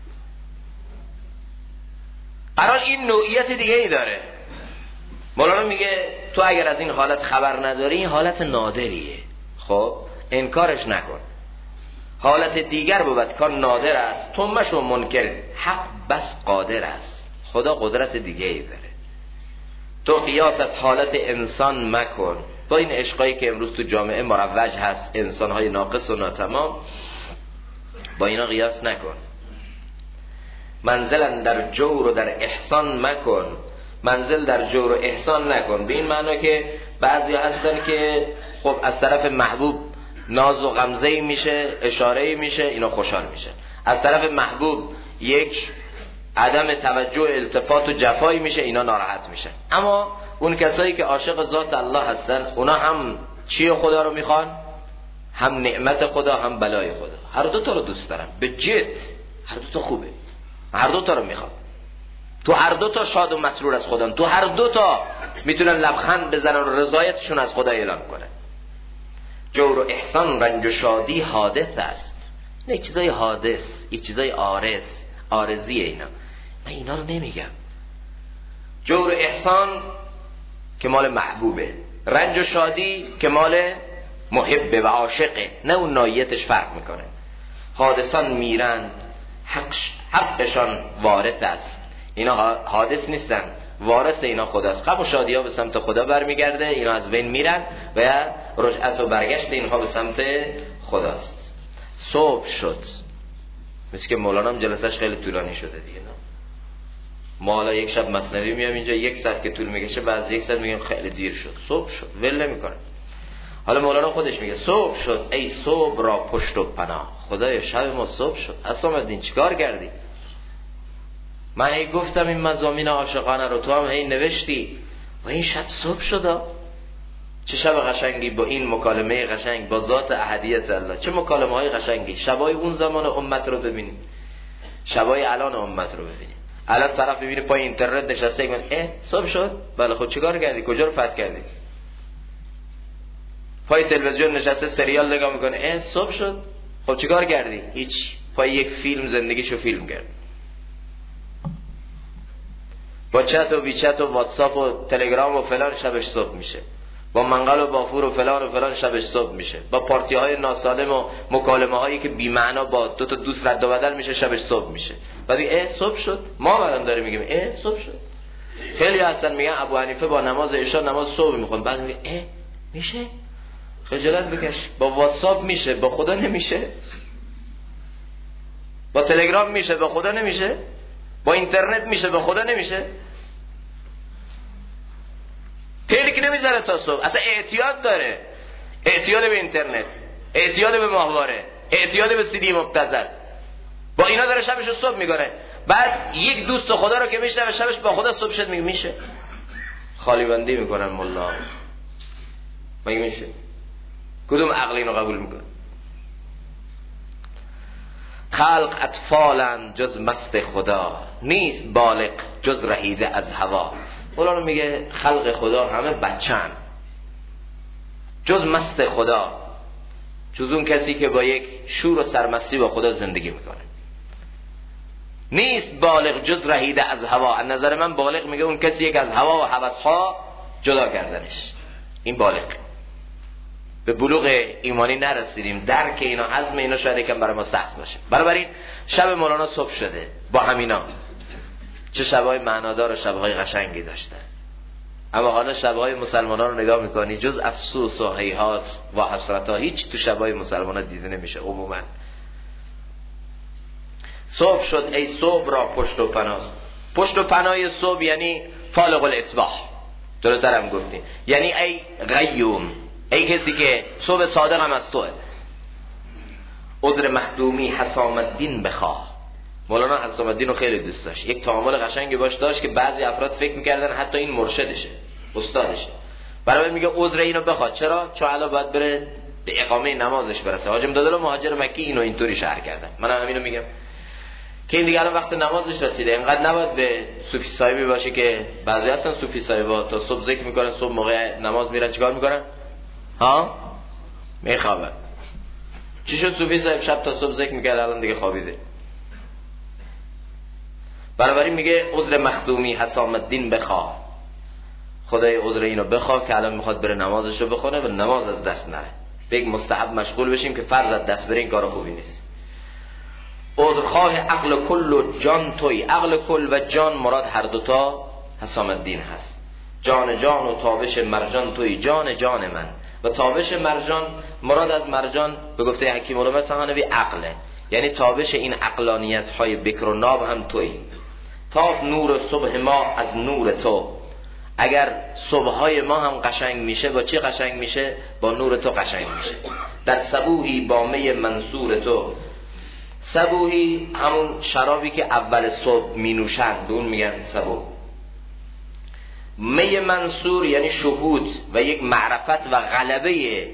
قرار این نوعیت دیگه ای داره. مولانا میگه تو اگر از این حالت خبر نداری این حالت نادریه. خب انکارش نکن. حالت دیگر بود کار نادر است، تو مشو منکر، حق بس قادر است. خدا قدرت دیگه ای داره. تو قیاس از حالت انسان مکن با این عشقایی که امروز تو جامعه مروج هست، انسانهای ناقص و ناتمام، با اینا قیاس نکن. منزل در جور و در احسان مکن. منزل در جور و احسان نکن به این معنا که بعضی هستن که خب از طرف محبوب ناز و غمزه‌ای میشه، اشاره‌ای میشه، اینا خوشحال میشه. از طرف محبوب یک عدم توجه، التفات و جفایی میشه، اینا ناراحت میشن. اما اون کسایی که عاشق ذات الله هستن، اونا هم چی خدا رو میخوان؟ هم نعمت خدا، هم بلای خدا. هر دو تا رو دوست دارن به جد. هر دو تا خوبه، هر دو تا رو میخوان. تو هر دو تا شاد و مسرور از خدا، تو هر دو تا میتونن لبخند بزنن و رضایتشون از خدا اعلان کنن. جور و احسان، رنج و شادی حادث است. نه چیزای حادث، این چیزای عارضیه. اینا من اینا رو نمیگم. جور و احسان که مال محبوبه، رنج و شادی که مال محبه و عاشقه، نه اون نایتش فرق میکنه. حادثان میرن، حقشان وارث است. اینا حادث نیستن، وارث اینا خداست. غم و شادی ها به سمت خدا برمیگرده، اینا از بین میرن و رجعت و برگشت اینها به سمت خداست. صبح شد، مثل که مولانا هم جلسش خیلی طولانی شده دیگه. ما حالا یک شب مثنوی میام اینجا 1 ساعت که طول میکشه، بعد 1 ساعت میگم خیلی دیر شد. صبح شد، ول نمیکنه. حالا مولانا خودش میگه صبح شد ای صبح را پشت و پناه. خدایا شب ما صبح شد، حسام چیکار کردی؟ من هی گفتم این مضامین عاشقانه رو، تو هم هی نوشتی و این شب صبح شد. چه شب قشنگی با این مکالمه قشنگ با ذات احدیت الله. چه مکالمه های قشنگی. شبای اون زمان امت رو ببینید، شبای الان امت رو ببینید. الان طرف ببینه پای اینترنت نشسته میگه صبح شد. بله خب چیکار کردی؟ کجا رو فتح کردی؟ پای تلویزیون نشسته سریال نگاه میکنه صبح شد. خب چیکار کردی؟ هیچ. پای یک فیلم زندگیشو فیلم کرد. با چت و بی چت و واتساپ و تلگرام و فلان شبش صبح میشه. با منقل و بافور و فلان شبش صبح میشه. با پارتی های ناسالم و مکالمه هایی که بی معنا با 2 تا دوست رد و بدل میشه، شبش صبح میشه. بعد صبح شد. ما الان داریم میگیم صبح شد. خیلی هستن میگن ابو حنیفه با نماز عشا نماز صبح میخونه. بعد میگه میشه؟ خجالت بکش. با واتساپ میشه، با خدا نمیشه. با تلگرام میشه، با خدا نمیشه. با اینترنت میشه، با خدا نمیشه. پلک نمیذاره تا صبح. اصلا اعتیاد داره. اعتیاد به اینترنت، اعتیاد به ماهواره، اعتیاد به CD مبتذل. با اینا داره شبش رو صبح میکنه. بعد یک دوست خدا رو که میشنه و شبش با خدا صبح شد، میگه میشه. خالی بندی میکنن ملا. مگه میشه؟ کدوم عقل اینو قبول میکنه؟ خلق اطفالن جز مست خدا، نیست بالغ جز رهیده از هوا. مولانا میگه خلق خدا همه بچه‌ن جز مست خدا، جز اون کسی که با یک شور و سرمستی با خدا زندگی میکنه. نیست بالغ جز رهیده از هوا. از نظر من بالغ میگه اون کسی که از هوا و هوس‌ها جدا کردنش، این بالغ. به بلوغ ایمانی نرسیدیم، درک اینا، عزم اینا شاید یکم برای ما سخت باشه. بنابراین شب مولانا صبح شده با همینا. چه شبهای معنادار و شبهای قشنگی داشتن. اما حالا شبهای مسلمانان رو نگاه میکنی جز افسوس و هیهات و حسرت‌ها هیچ تو شبهای مسلمانان دیده نمیشه عموما. صبح شد ای صبح را پشت و پناه. پشت و پناه صبح یعنی فالق الاصباح، درست‌تر هم گفتیم، یعنی ای قیوم، ای کسی که صبح صادق هم از توه. عذر مخدومی حسام الدین بخواه. مولانا حسام الدین رو خیلی دوست داشت، یک تعامل قشنگی باش داشت که بعضی افراد فکر میکردن حتی این مرشدشه، استادشه. برای میگه عذر اینو بخواد. چرا؟ چون الان باید بره به اقامه نمازش برسه. حاج امدادالله مهاجر مکی اینو اینطوری شرح کردن، منم همینو میگم که این دیگه الان وقت نمازش رسیده. اینقدر نباید به صوفی صاحبی باشه که بعضی هستن صوفی صاحبا تا صبح ذکر میکنن، صبح موقع نماز میرن چیکار میکنن؟ ها؟ میخوابن. چی شد صوفی صاحب شب تا صبح ذکر میکرد الان دیگه خوابیده؟ بنابراین میگه عذر مخدومی حسام الدین بخواه. خدای عذر اینو بخواه که الان میخواد بره نمازشو بخونه و نماز از دست نره. بگه مستحب مشغول بشیم که فرض از دست بره، این کار خوبی نیست. عذرخواه عقل کل و جان توی. عقل کل و جان مراد هر دوتا حسام الدین هست. جان جان و تابش مرجان توی، جان جان من. و تابش مرجان مراد از مرجان به گفته حکیم علامه طحاوی عقله، یعنی تابش این عقلانیت های بکر و ناب هم توی. تاف نور صبح ما از نور تو. اگر صبحهای ما هم قشنگ میشه، با چی قشنگ میشه؟ با نور تو قشنگ میشه. در صبوحی با می منصور تو. صبوحی همون شرابی که اول صبح می نوشند، اون میگن صبوح. می منصور یعنی شهود و یک معرفت و غلبه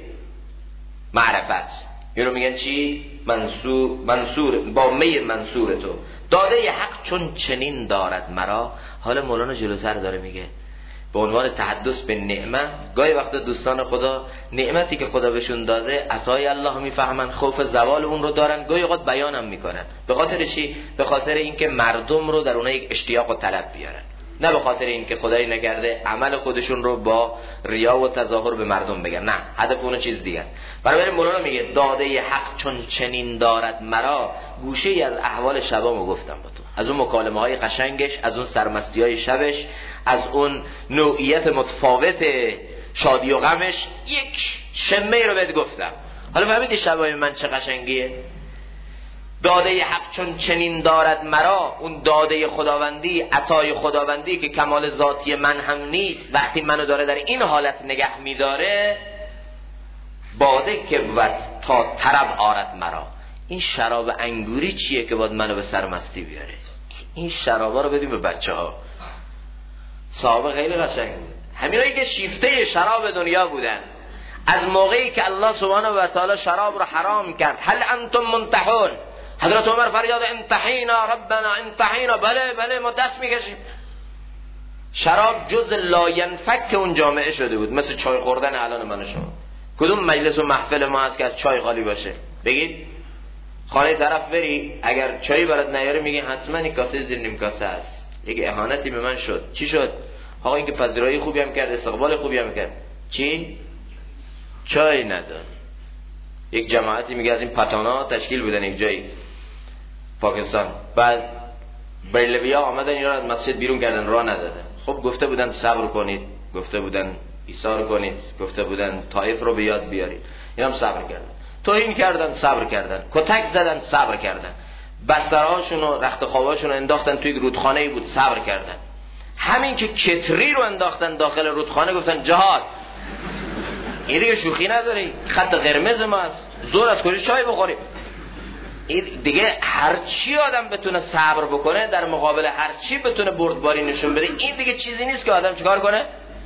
معرفت. این رو میگن چی؟ منصور با می منصور تو. داده حق چون چنین دارد مرا. حالا مولانا جلوتر داره میگه به عنوان تحدث به نعمت. گاهی وقتا دوستان خدا نعمتی که خدا بهشون داده عطای الله میفهمن، خوف زوال اون رو دارن، گاهی اوقات بیانم میکنن. به خاطر چی؟ به خاطر اینکه مردم رو در اونها یک اشتیاق و طلب بیارن، نه به خاطر اینکه خدایی نکرده عمل خودشون رو با ریا و تظاهر به مردم بگن. نه، هدف اون چیز دیگه است. برای مولانا میگه داده حق چون چنین دارد مرا. گوشه ای از احوال شبامو گفتم با تو، از اون مکالمه های قشنگش، از اون سرمستی های شبش، از اون نوعیت متفاوت شادی و غمش، یک شمه رو بهت گفتم. حالا فهمیدی شبای من چه قشنگیه؟ داده حق چون چنین دارد مرا. اون داده خداوندی، عطای خداوندی که کمال ذاتی من هم نیست، وقتی منو داره در این حالت نگه میداره، باده که بود تا طرب آرد مرا. این شراب انگوری چیه که باید منو به سرمستی بیاره؟ این شرابا رو بدیم به بچه ها. صحابه خیلی قشنگ بود، همینایی که شیفته شراب دنیا بودن. از موقعی که الله سبحانه و تعالی شراب رو حرام کرد، هل انتم منتحون، حضرت عمر فریاد انتحینا ربنا انتحینا، بله ما دست میکشیم. شراب جز لاینفک اون جامعه شده بود، مثل چای خوردن الان من و شما. کدوم مجلس و محفل ما هست که از چای خالی باشه؟ بگید. خانه طرف بری اگر چای برات نیاره میگه حتما این کاسه زیر نیم کاسه است. یک اهانتی به من شد. چی شد؟ آقا این که پذیرایی خوبی هم کرد، استقبال خوبی هم کرد، چی؟ چای نداد. یک جماعتی میگه از این پتانا تشکیل بودن یک جایی پاکستان، بعد بریلویا آمدن اینا رو از مسجد بیرون کردن، راه ندادن. خب گفته بودن صبر کنید، گفته بودن ایثار کنید، گفته بودن طائف رو به یاد بیارید. اینا هم صبر کردن، توهین کردن، صبر کردن، کتک زدن، صبر کردن، بسترهاشون و رخت خواباشون رو انداختن توی رودخانه‌ای بود، صبر کردن. همین که کتری رو انداختن داخل رودخانه گفتن جهاد. این دیگه شوخی نداره، خط قرمز ماست، زور از کجا چای بخوریم. این دیگه هر چی آدم بتونه صبر بکنه در مقابل هر چی بتونه بردباری نشون بده، این دیگه چیزی نیست که آدم چیکار کنه.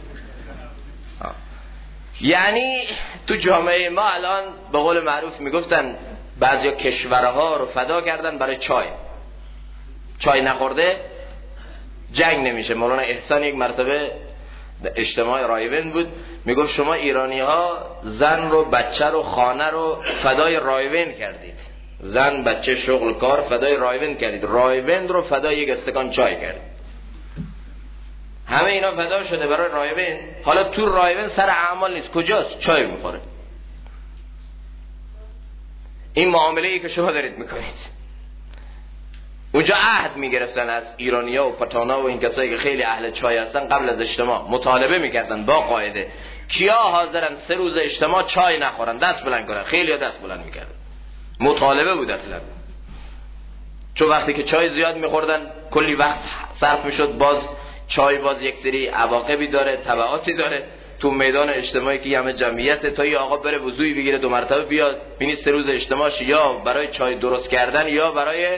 یعنی تو جامعه ما الان به قول معروف میگفتن بعضیا کشورها رو فدا کردن برای چای. چای نخورده جنگ نمیشه. مولانا احسان یک مرتبه اجتماع رایوین بود، میگفت شما ایرانی ها زن رو بچه رو خانه رو فدای رایوین کردید، زن بچه شغل کار فدای رایوین کردید، رایوین رو فدای یک استکان چای کردید. همه اینا فدا شده برای رایوین، حالا تو رایوین سر اعمال نیست، کجاست؟ چای میخوره. این معامله ای که شما دارید میکنید. اونجا عهد میگرفتن از ایرانیا و پتانا و این کسایی که خیلی اهل چای هستن، قبل از اجتماع مطالبه میکردن با قاعده کیا حاضرن 3 روز اجتماع چای نخورن، دست بلند کنن. خیلی ها دست بلند میکردن، مطالبه بود اصلا. چون وقتی که چای زیاد میخوردن کلی وقت صرف میشد، باز چای باز یک سری عواقبی داره، تبعاتی داره. تو میدان اجتماعی که همه جمعیت، تا یه آقا بره وضوئی بگیره 2 مرتبه بیاد، ببینید 3 روز اجتماعش یا برای چای درست کردن یا برای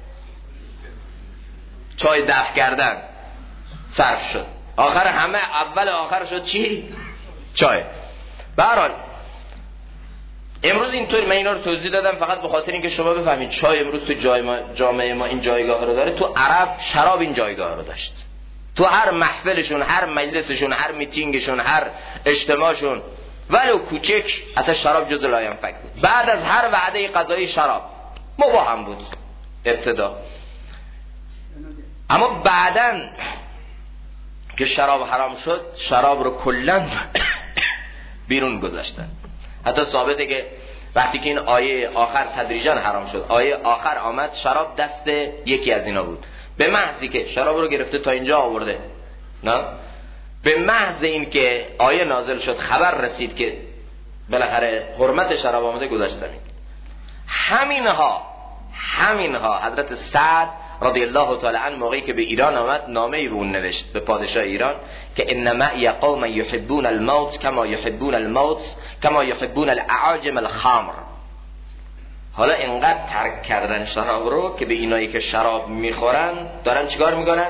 چای دفع کردن صرف شد. آخر همه اول آخر شد چی؟ چای. به هر حال امروز اینطور من اینا رو توضیح دادم فقط به خاطر اینکه شما بفهمید چای امروز تو جامعه ما این جایگاه رو داره. تو عرب شراب این جایگاه رو داشت. تو هر محفلشون، هر مجلسشون، هر میتینگشون، هر اجتماعشون ولو کوچک اصلا شراب جز لاینفک بود. بعد از هر وعده غذایی شراب مباح هم بود ابتدا، اما بعدن که شراب حرام شد شراب رو کلاً بیرون گذاشتن. حتی ثابته که وقتی که این آیه آخر تدریجاً حرام شد، آیه آخر آمد شراب دست یکی از اینا بود. به محضی که شراب رو گرفته تا اینجا آورده، نه به محض این که آیه نازل شد خبر رسید که بالاخره حرمت شراب آمده، گذاشتن. همینها حضرت سعد رضی الله تعالی عنه موقعی که به ایران آمد نامه‌ای به اون نوشت، به پادشاه ایران، که انما یقوم یحبون الموت کما یحبون الاعاجم الخمر. حالا اینقدر ترک کردن شراب رو که به اینایی که شراب میخورن دارن چیکار میکنن؟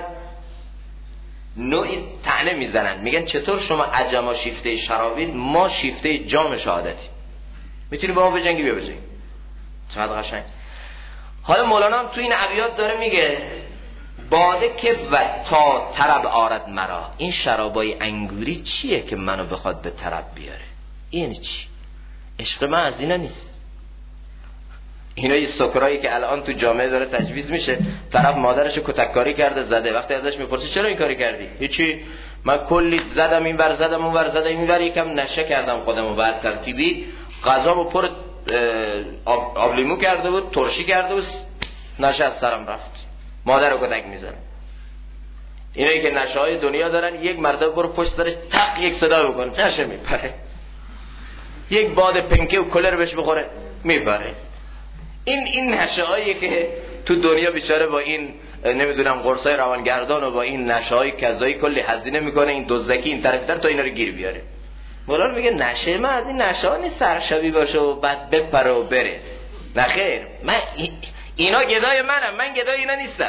نوعی طعنه میزنن، میگن چطور شما عجما شیفته شرابید، ما شیفته جام شهادتی، میتونی با ما بجنگی؟ بیا بجنگی. چقدر قشنگ. حالا مولانا هم تو این ابیات داره میگه باده که و تا طرب آرد مرا. این شرابای انگوری چیه که منو بخواد به طرب بیاره؟ این چی؟ عشق من از اینا نیست. اینا یه سکرایی که الان تو جامعه داره تجویز میشه، طرف مادرشو کتککاری کرده زده، وقتی ازش میپرسی چرا این کاری کردی؟ هیچی، من کلی زدم این ور زدم اون ور زدم این ور، یکم نشه کردم خودمو، بعد ترتیبی غذامو پر آب لیمو کرده بود، ترشی کرده بود، نشه از سرم رفت، مادر رو کتک میزنه. اینایی که نشه های دنیا دارن، یک مرتبه برو پشت سرش تق یک صدا بکن نشه میپره، یک باد پنکه و کلر بهش بخوره میپره. این نشه هایی که تو دنیا بیچاره با این نمیدونم قرصای روانگردان و با این نشه های کذایی کلی هزینه میکنه، این دزدکی این طرفتر تا اینا رو گیر بیاره. مولانا میگه نشه من از این نشه ها نیست سرشبی باشه و بعد بپره و بره، نه خیر، من اینا گدای منم، من گدای اینا نیستم.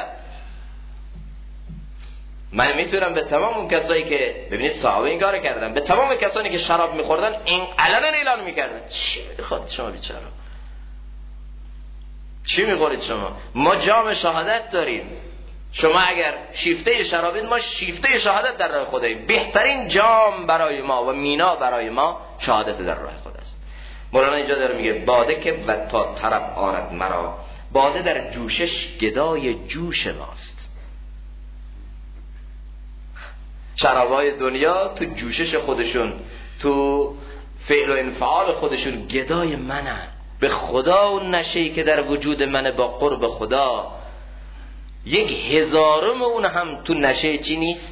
من میتونم به تمام اون کسایی که ببینید صحابه این کارو کردن، به تمام کسانی که شراب میخوردن این علنا اعلان میکردن چی میخورید شما بیچاره، چی میخورید شما؟ ما جام شهادت داریم، شما اگر شیفته شرابید ما شیفته شهادت در راه خداییم. بهترین جام برای ما و مینا برای ما شهادت در راه خدا است. مولانا اینجا داره میگه باده که و تا طرب آرد مرا. باده در جوشش گدای جوش ماست. شرابای دنیا تو جوشش خودشون، تو فعل و انفعال خودشون گدای منن. به خدا اون نشه‌ای که در وجود منه با قرب خدا 1000م اون هم تو نشه چی نیست؟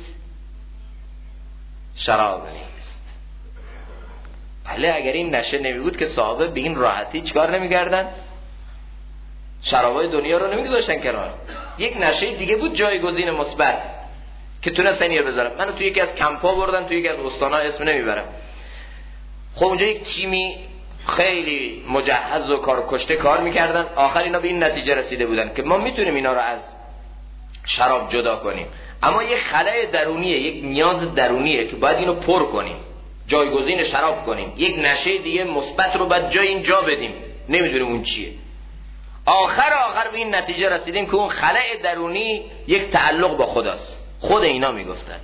شراب نیست. بله اگر این نشه نمی بود که صحابه به این راحتی چیکار نمی‌کردن؟ شرابای دنیا رو نمی‌گذاشتن کنار. یک نشه دیگه بود جایگزین مثبت که تونستن اینو بذارن. منو تو یکی از کمپ‌ها بردن، تو یکی از استان‌ها، اسم نمیبرم. خب اونجا یک تیمی خیلی مجهز و کشته کار میکردن. آخر اینا به این نتیجه رسیده بودن که ما میتونیم اینا رو از شراب جدا کنیم، اما یک خلأ درونیه، یک نیاز درونیه که باید اینو پر کنیم، جایگزین شراب کنیم، یک نشه دیگه مثبت رو باید جای این جا بدیم، نمیدونیم اون چیه. آخر به این نتیجه رسیدیم که اون خلأ درونی یک تعلق با خداست. خود اینا میگفتن.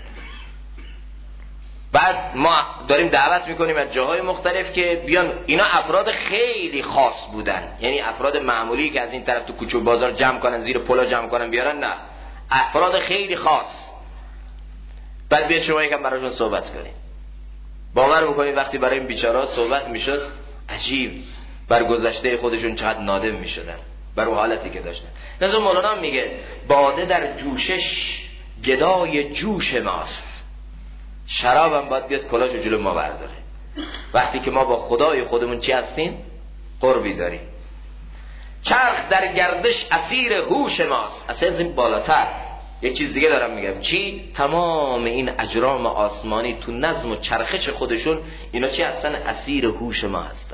بعد ما داریم دعوت میکنیم از جاهای مختلف که بیان. اینا افراد خیلی خاص بودن، یعنی افراد معمولی که از این طرف تو کوچه و بازار جمع کنن، زیر پلا جمع کنن بیارن، نه، افراد خیلی خاص. بعد بیاد شما یکم براشون صحبت کنیم. باور بکنید وقتی برای این بیچاره‌ها صحبت میشد عجیب بر گذشته خودشون چقدر نادم میشدن، بر اون حالتی که داشتن. نظر مولانا میگه باده در جوشش گدای جوش ماست، شرابم باید بیاد کلاشو جلو ما برداره. وقتی که ما با خدای خودمون چی هستیم؟ قربی داریم. چرخ در گردش اسیر هوش ماست. اصلا این بالاتر یک چیز دیگه دارم میگم. چی؟ تمام این اجرام آسمانی تو نظم و چرخش خودشون اینا چی هستن؟ اسیر هوش ما هستن.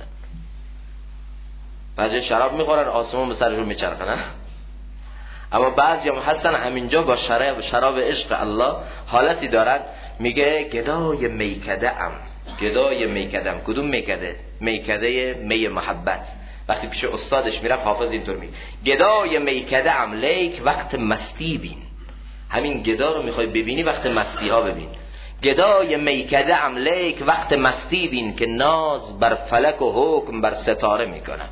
بعضی شراب میخورن آسمان به سرشون میچرخه، نه؟ اما بعضی هم هستن همینجا با شراب عشق الله حالتی دارن. میگه گدای میکده ام. گدای میکده ام. کدوم میکده؟ میکده می محبت. وقتی پیش استادش میرفت حافظ اینطور میگه گدای میکده ام لیک وقت مستی بین. همین گدا رو میخوای ببینی وقت مستی ها ببین. گدای میکده ام لیک وقت مستی بین که ناز بر فلک و حکم بر ستاره میکنم.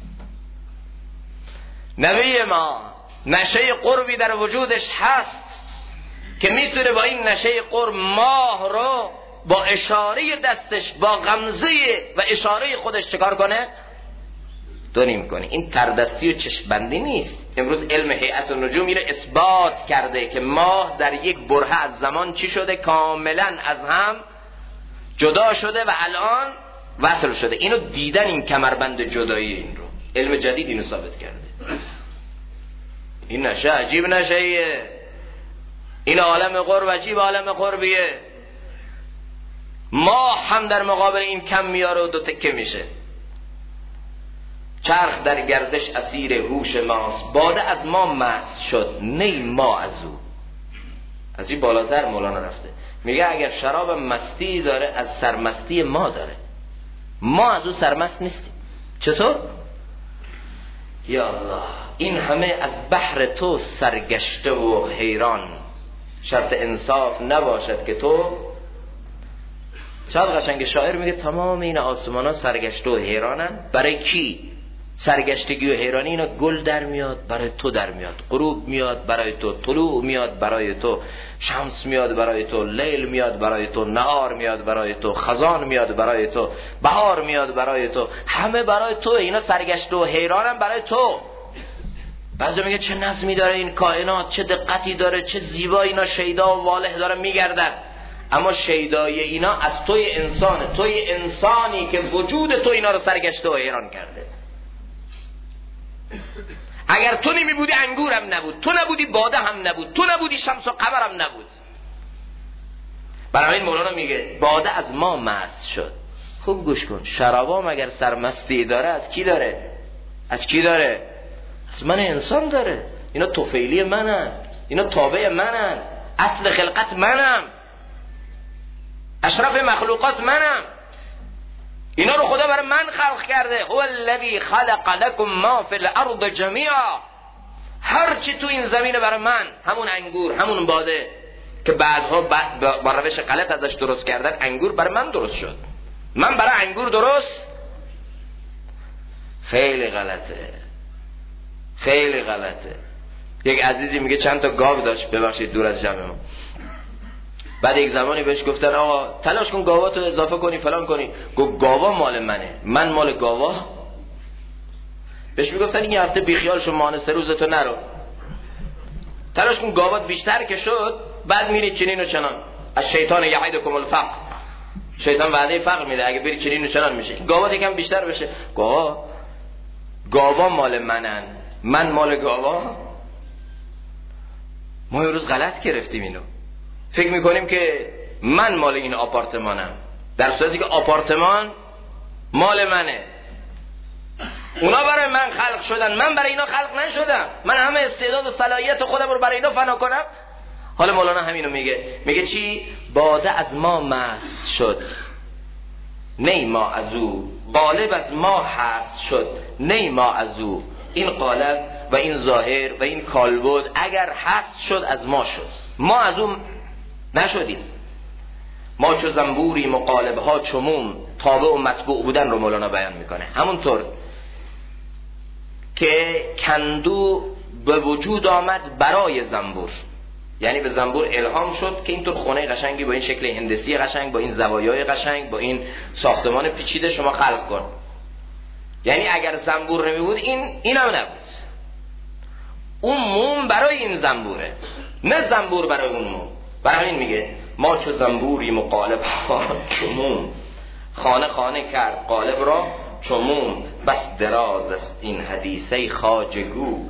نبی ما نشه قربی در وجودش هست که میتونه با این نشه قرب ماه رو با اشاره دستش، با غمزه و اشاره خودش چکار کنه؟ دونیم کنه. این تردستی و چشمبندی نیست. امروز علم هیئت النجوم اینو اثبات کرده که ماه در یک برهه از زمان چی شده؟ کاملا از هم جدا شده و الان وصل شده. اینو دیدن، این کمربند جدایی این رو علم جدید اینو ثابت کرده. این نشه عجیب نشهیه. این عالم قرب عجیب عالم قربیه. ماه هم در مقابل این کم میاره و دو تکه میشه. چرخ در گردش اسیر هوش ماست. باده از ما مست شد نی ما از او. از این بالاتر مولانا رفته. میگه اگر شراب مستی داره از سرمستی ما داره، ما از او سرمست نیستیم. چطور؟ یا الله، این همه از بحر تو سرگشته و حیران. شرط انصاف نباشد که تو. چقدر قشنگ شاعر میگه تمام این آسمان ها سرگشته و حیرانن. برای کی؟ سرگشتگی و حیرانی اینا گل در میاد برای تو، در میاد غروب میاد برای تو، طلوع میاد برای تو، شمس میاد برای تو، لیل میاد برای تو، نهار میاد برای تو، خزان میاد برای تو، بهار میاد برای تو، همه برای تو. اینا سرگشته و حیرانن برای تو. بعضی میگه چه نظمی داره این کائنات، چه دقتی داره، چه زیبایی. اینا شیدا و واله داره میگردن. اما شیدای اینا از توی انسانه، توی انسانی که وجود تو اینا رو سرگشته و حیران کرده. اگر تو نمی بودی انگورم نبود، تو نبودی باده هم نبود، تو نبودی شمس و قمرم نبود. برای این مولانا میگه باده از ما مست شد. خوب گوش کن، شرابام اگر سرمستی داره از کی داره؟ از کی داره؟ از من انسان داره. اینا طفیلی منن، اینا تابع منن، اصل خلقت منم، اشرف مخلوقات منم. اینا رو خدا برای من خلق کرده. هو الذی خلق لكم ما فی الارض جمیعا. هر چی تو این زمین برای من، همون انگور، همون باده که بعدها با روش غلط ازش درست کردن، انگور برای من درست شد. من برای انگور درست؟ خیلی غلطه، خیلی غلطه. یک عزیزی میگه چند تا گاو داشت، ببخشید دور از جمع ما. بعد یک زمانی بهش گفتن آقا تلاش کن گاواتو اضافه کنی فلان کنی. گفت گاوا مال منه، من مال گاوا. بهش میگفتن این هفته بیخیال شو، ماهانه 3 روز تو نرو، تلاش کن گاوات بیشتر که شد بعد میری چنین و چنان. از شیطان یعیدکم الفقر، شیطان وعده فقر میده، اگه بری چنین و چنان میشه. گاوات یکم بیشتر بشه. گاوا مال منن، من مال گاوا. ما امروز غلط گرفتیم اینو. فکر میکنیم که من مال این آپارتمانم، در صورتی که آپارتمان مال منه. اونا برای من خلق شدن، من برای اینا خلق نشدم. من همه استعداد و صلاحیت خودم رو برای اینا فنا کنم. حالا مولانا همینو میگه چی؟ باده از ما مست شد نی ما از او. قالب از ما هست شد نی ما از او. این قالب و این ظاهر و این کالبد اگر هست شد از ما شد. ما از اون نشدیم. ما چو زنبوری مقالب ها چموم، تابع و متبوع بودن رو مولانا بیان میکنه. همونطور که کندو به وجود آمد برای زنبور، یعنی به زنبور الهام شد که اینطور خونه قشنگی با این شکل هندسی قشنگ، با این زوایای قشنگ، با این ساختمان پیچیده شما خلق کن. یعنی اگر زنبور نمی بود این هم نبود. اون موم برای این زنبوره، نه زنبور برای اون موم. برای این میگه ما چو زنبوری مقالب ها چو موم، خانه خانه کرد قالب را چو موم. بس دراز است این حدیثه خواجگو،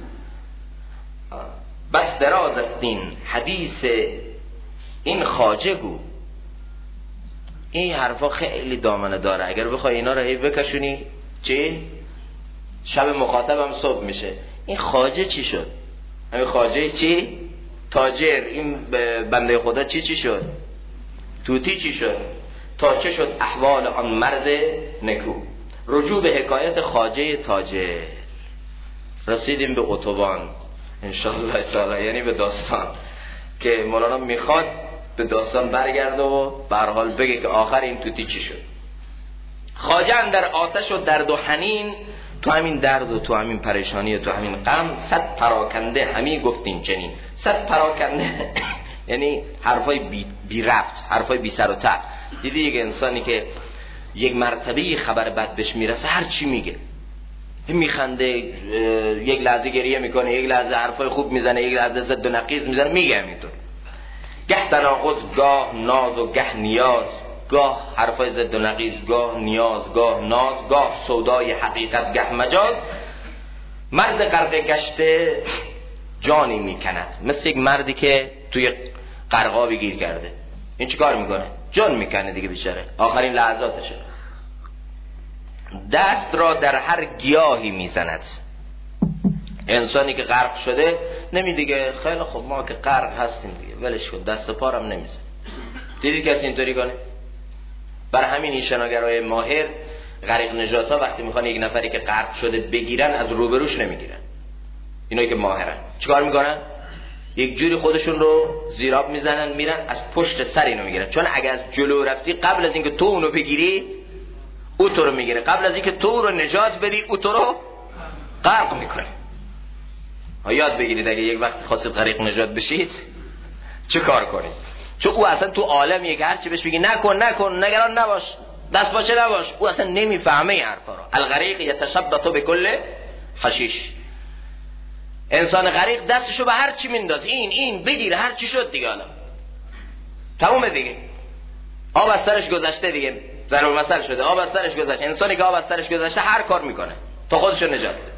بس دراز است این حدیث این خواجگو. این حرفا خیلی دامنه داره، اگر بخوای اینا رو هی بکشونی چی؟ شب مخاطبم صبح میشه. این خواجه چی شد؟ همین خواجه چی؟ تاجر. این بنده خدا چی شد؟ توتی چی شد؟ تا چه شد احوال آن مرد نکو. رجوع به حکایت خواجه تاجر. رسیدیم به اتوبان انشاءالله تعالی، یعنی به داستان که مولانا میخواد به داستان برگرده و به هر حال بگه که آخر این توتی چی شد. خواجه اندر آتش و درد و حنین، تو همین درد و تو همین پریشانی و تو همین غم، صد پراکنده همی گفتین چنین. صد پراکنده یعنی حرفای بی ربط، حرفای بی سر و ته. دیدی یک انسانی که یک مرتبه خبر بد بهش میرسه هر چی میگه، میخنده، یک لحظه گریه میکنه، یک لحظه حرفای خوب میزنه، یک لحظه ضد و نقیض میزنه، میگه همینطور. گه تناقض، گاه ناز و گه نیاز، گاه حرفای ضد و نقیض، گاه نیاز، گاه ناز، گاه سودای حقیقت، گه مجاز. مرد غرقه گشته جانی میکند، مثل یک مردی که توی غرقابی گیر کرده. این چی کار میکنه؟ جان میکنه دیگه بیچاره، آخرین لحظاتشه. دست را در هر گیاهی میزند. انسانی که غرق شده نمیدیگه خیلی خب ما که غرق هستیم دیگه ولش کن، دست پارم نمیزن. دیدی کسی اینطوری کنه؟ بر همین این شناگرای ماهر غریق نجاتا وقتی میخوان یک نفری که غرق شده بگیرن، از روبروش نمیگیرن. اینایی که ماهرن چیکار میکنن؟ یک جوری خودشون رو زیراب میزنن، میرن از پشت سر اینو میگیرن. چون اگه از جلو رفتی قبل از اینکه تو اونو بگیری او تو رو میگیره، قبل از اینکه تو رو نجات بدی او تو رو غرق میکنه. یاد بگیرید اگه یک وقت خواستید غریق نجات بشید چه کار کنید، چون او اصلا تو عالمیه که هرچی بهش بگی نکن نگران نباش دست باشه نباش، او اصلا نمیفهمه این حرفا رو. الغریق یتشبط بكل حشیش. انسان غریق دستشو به هر چی مینداز، این بگیره هر چی شد دیگه، حالا تمومه دیگه، آب از سرش گذشته دیگه، ضرب المثل شده، آب از سرش گذشته. انسانی که آب از سرش گذشته هر کار میکنه تا خودشو نجات بده.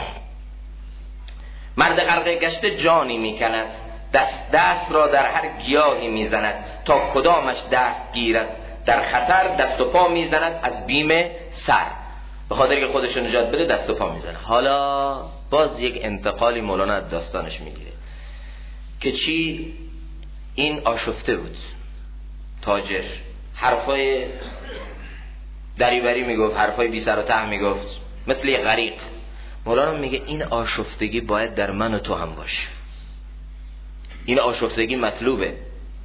مرد غرقه گشته جانی میکند، دست را در هر گیاهی میزند. تا کدامش دست گیرد در خطر، دست و پا میزند از بیم سر. به خاطر که خودشو نجات بده دست و پا میزنه. حالا باز یک انتقالی مولانا از داستانش میگیره که چی؟ این آشفته بود، تاجر، حرفای دریوری میگفت، حرفای بی سر و ته میگفت، مثل یک غریق. مولانا میگه این آشفتگی باید در من و تو هم باشه. این آشفتگی مطلوبه.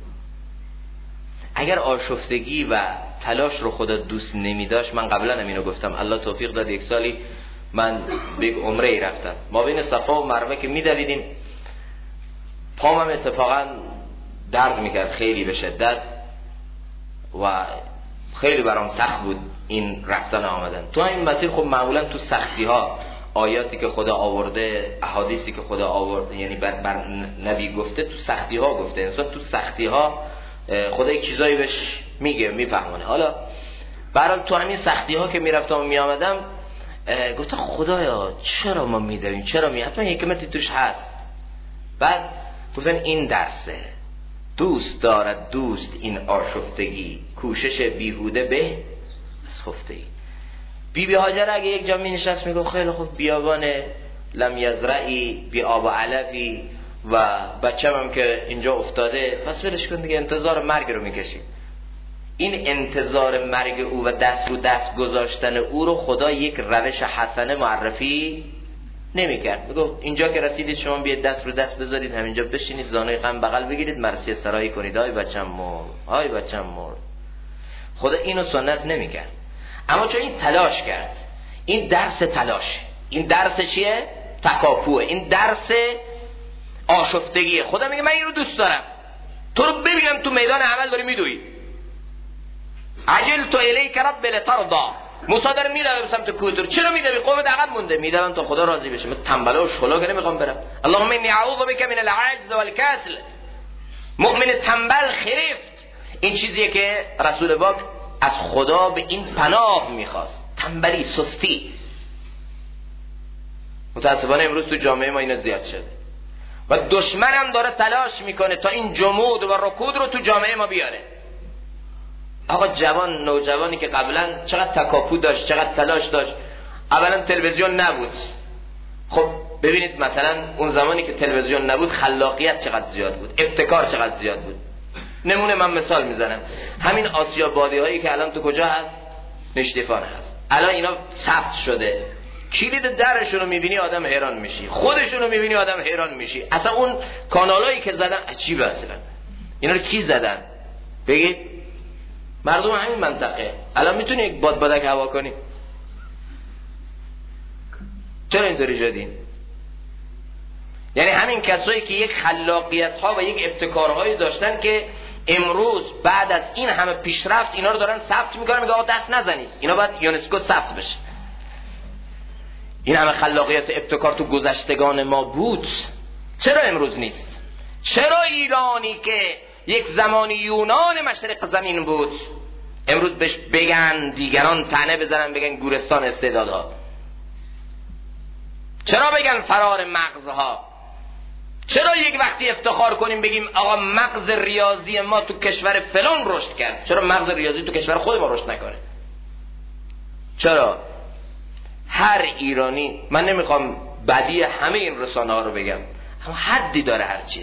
اگر آشفتگی و تلاش رو خدا دوست نمیداشت، من قبلا هم اینو گفتم، الله توفیق داد یک سالی من به یک عمره ای رفتم، ما بین صفا و مروه که میدویدیم پامم اتفاقا درد میکرد خیلی به شدت و خیلی برام سخت بود این رفتن آمدن. تو این مسیر خب معمولا تو سختی ها آیاتی که خدا آورده، احادیثی که خدا آورده، یعنی بر نبی گفته، تو سختی ها گفته. انسان تو سختی ها خدا یک چیزایی بهش میگه، میفهمونه. حالا برحال تو همین سختی ها که میرفتم و میامدم گفتم خدایا چرا ما میدویم، چرا حتما حکمتی توش هست. بعد گفتن این درسه، دوست دارد دوست این آشفتگی، کوشش بیهوده به از خفتگی. بی هاجر اگه یک جا می نشست میگفت خیلی خوب بیابان لم یزرعی بی آب و علفی و بچم هم که اینجا افتاده، پس ولش کن دیگه، انتظار مرگ رو میکشی. این انتظار مرگ او و دست رو دست گذاشتن او رو خدا یک روش حسنه معرفی نمیکرد. میگفت اینجا که رسیدید شما بیاید دست رو دست بذارید، همینجا بشینید، زانوی غم بغل بگیرید، مرثیه سرایی کنید، آی بچم مرد، آی بچم مرد. خدا اینو سنت نمیکرد، اما چون این تلاش کرد، این درس تلاشه. این درس چیه؟ تکاپوه. این درس آشفتگیه. خدا میگه من این رو دوست دارم، تو رو ببینم تو میدان عمل داری میدوی. عجلت الیک رب لترضی. موسی داره میره به سمت کوه. چرا میدوی؟ قومت عقب مونده. میدوم تا خدا راضی بشه. من تنبله و شلوغ نمیخوام برم. اللهم انی اعوذ بک من العجز والکسل. مؤمن تنبل خرفت. این چیزیه که رسول پاک از خدا به این پناه میخواست. تنبلی، سستی. متاسفانه امروز تو جامعه ما اینا زیاد شده و دشمن هم داره تلاش میکنه تا این جمود و رکود رو تو جامعه ما بیاره. آقا جوان، نوجوانی که قبلا چقدر تکاپو داشت، چقدر تلاش داشت، اولا تلویزیون نبود. خب ببینید مثلا اون زمانی که تلویزیون نبود خلاقیت چقدر زیاد بود، ابتکار چقدر زیاد بود. نمونه من مثال میزنم، همین آسیا بادی هایی که الان تو کجا هست؟ نشتیفان هست. الان اینا ثبت شده، کلید درشون رو میبینی آدم حیران میشی، خودشون رو میبینی آدم حیران میشی. اصلا اون کانالایی که زدن عجیبه. اصلا اینا رو کی زدن؟ بگید مردم همین منطقه. الان میتونی یک بادبادک هوا کنی؟ چرا اینطوری شدین؟ یعنی همین کسایی که یک خلاقیت ها و یک ابتکارهایی داشتن که امروز بعد از این همه پیشرفت اینا رو دارن ثبت میکنن. میگه آقا دست نزنید، اینا باید یونسکو ثبت بشه. این همه خلاقیت ابتکار تو گذشتگان ما بود، چرا امروز نیست؟ چرا ایرانی که یک زمانی یونان مشرق زمین بود امروز بهش بگن دیگران طعنه بزنن بگن گورستان استعدادها؟ چرا بگن فرار مغزها؟ چرا یک وقتی افتخار کنیم بگیم آقا مغز ریاضی ما تو کشور فلان رشد کرد، چرا مغز ریاضی تو کشور خود ما رشد نکنه؟ چرا؟ هر ایرانی، من نمیخوام بدی همه این رسانه ها رو بگم، اما حدی داره.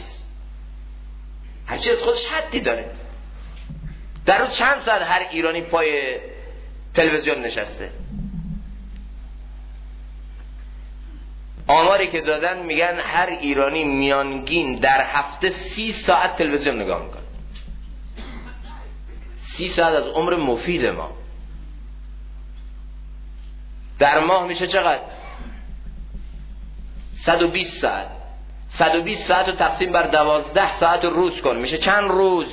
هر چیز خودش حدی داره. در روز چند ساعت هر ایرانی پای تلویزیون نشسته؟ آماری که دادن میگن هر ایرانی میانگین در هفته 30 ساعت تلویزیون نگاه میکنه. 30 ساعت از عمر مفید ما. در ماه میشه چقدر؟ 120 ساعت. 120 ساعت رو تقسیم بر 12 ساعت روز کن، میشه چند روز؟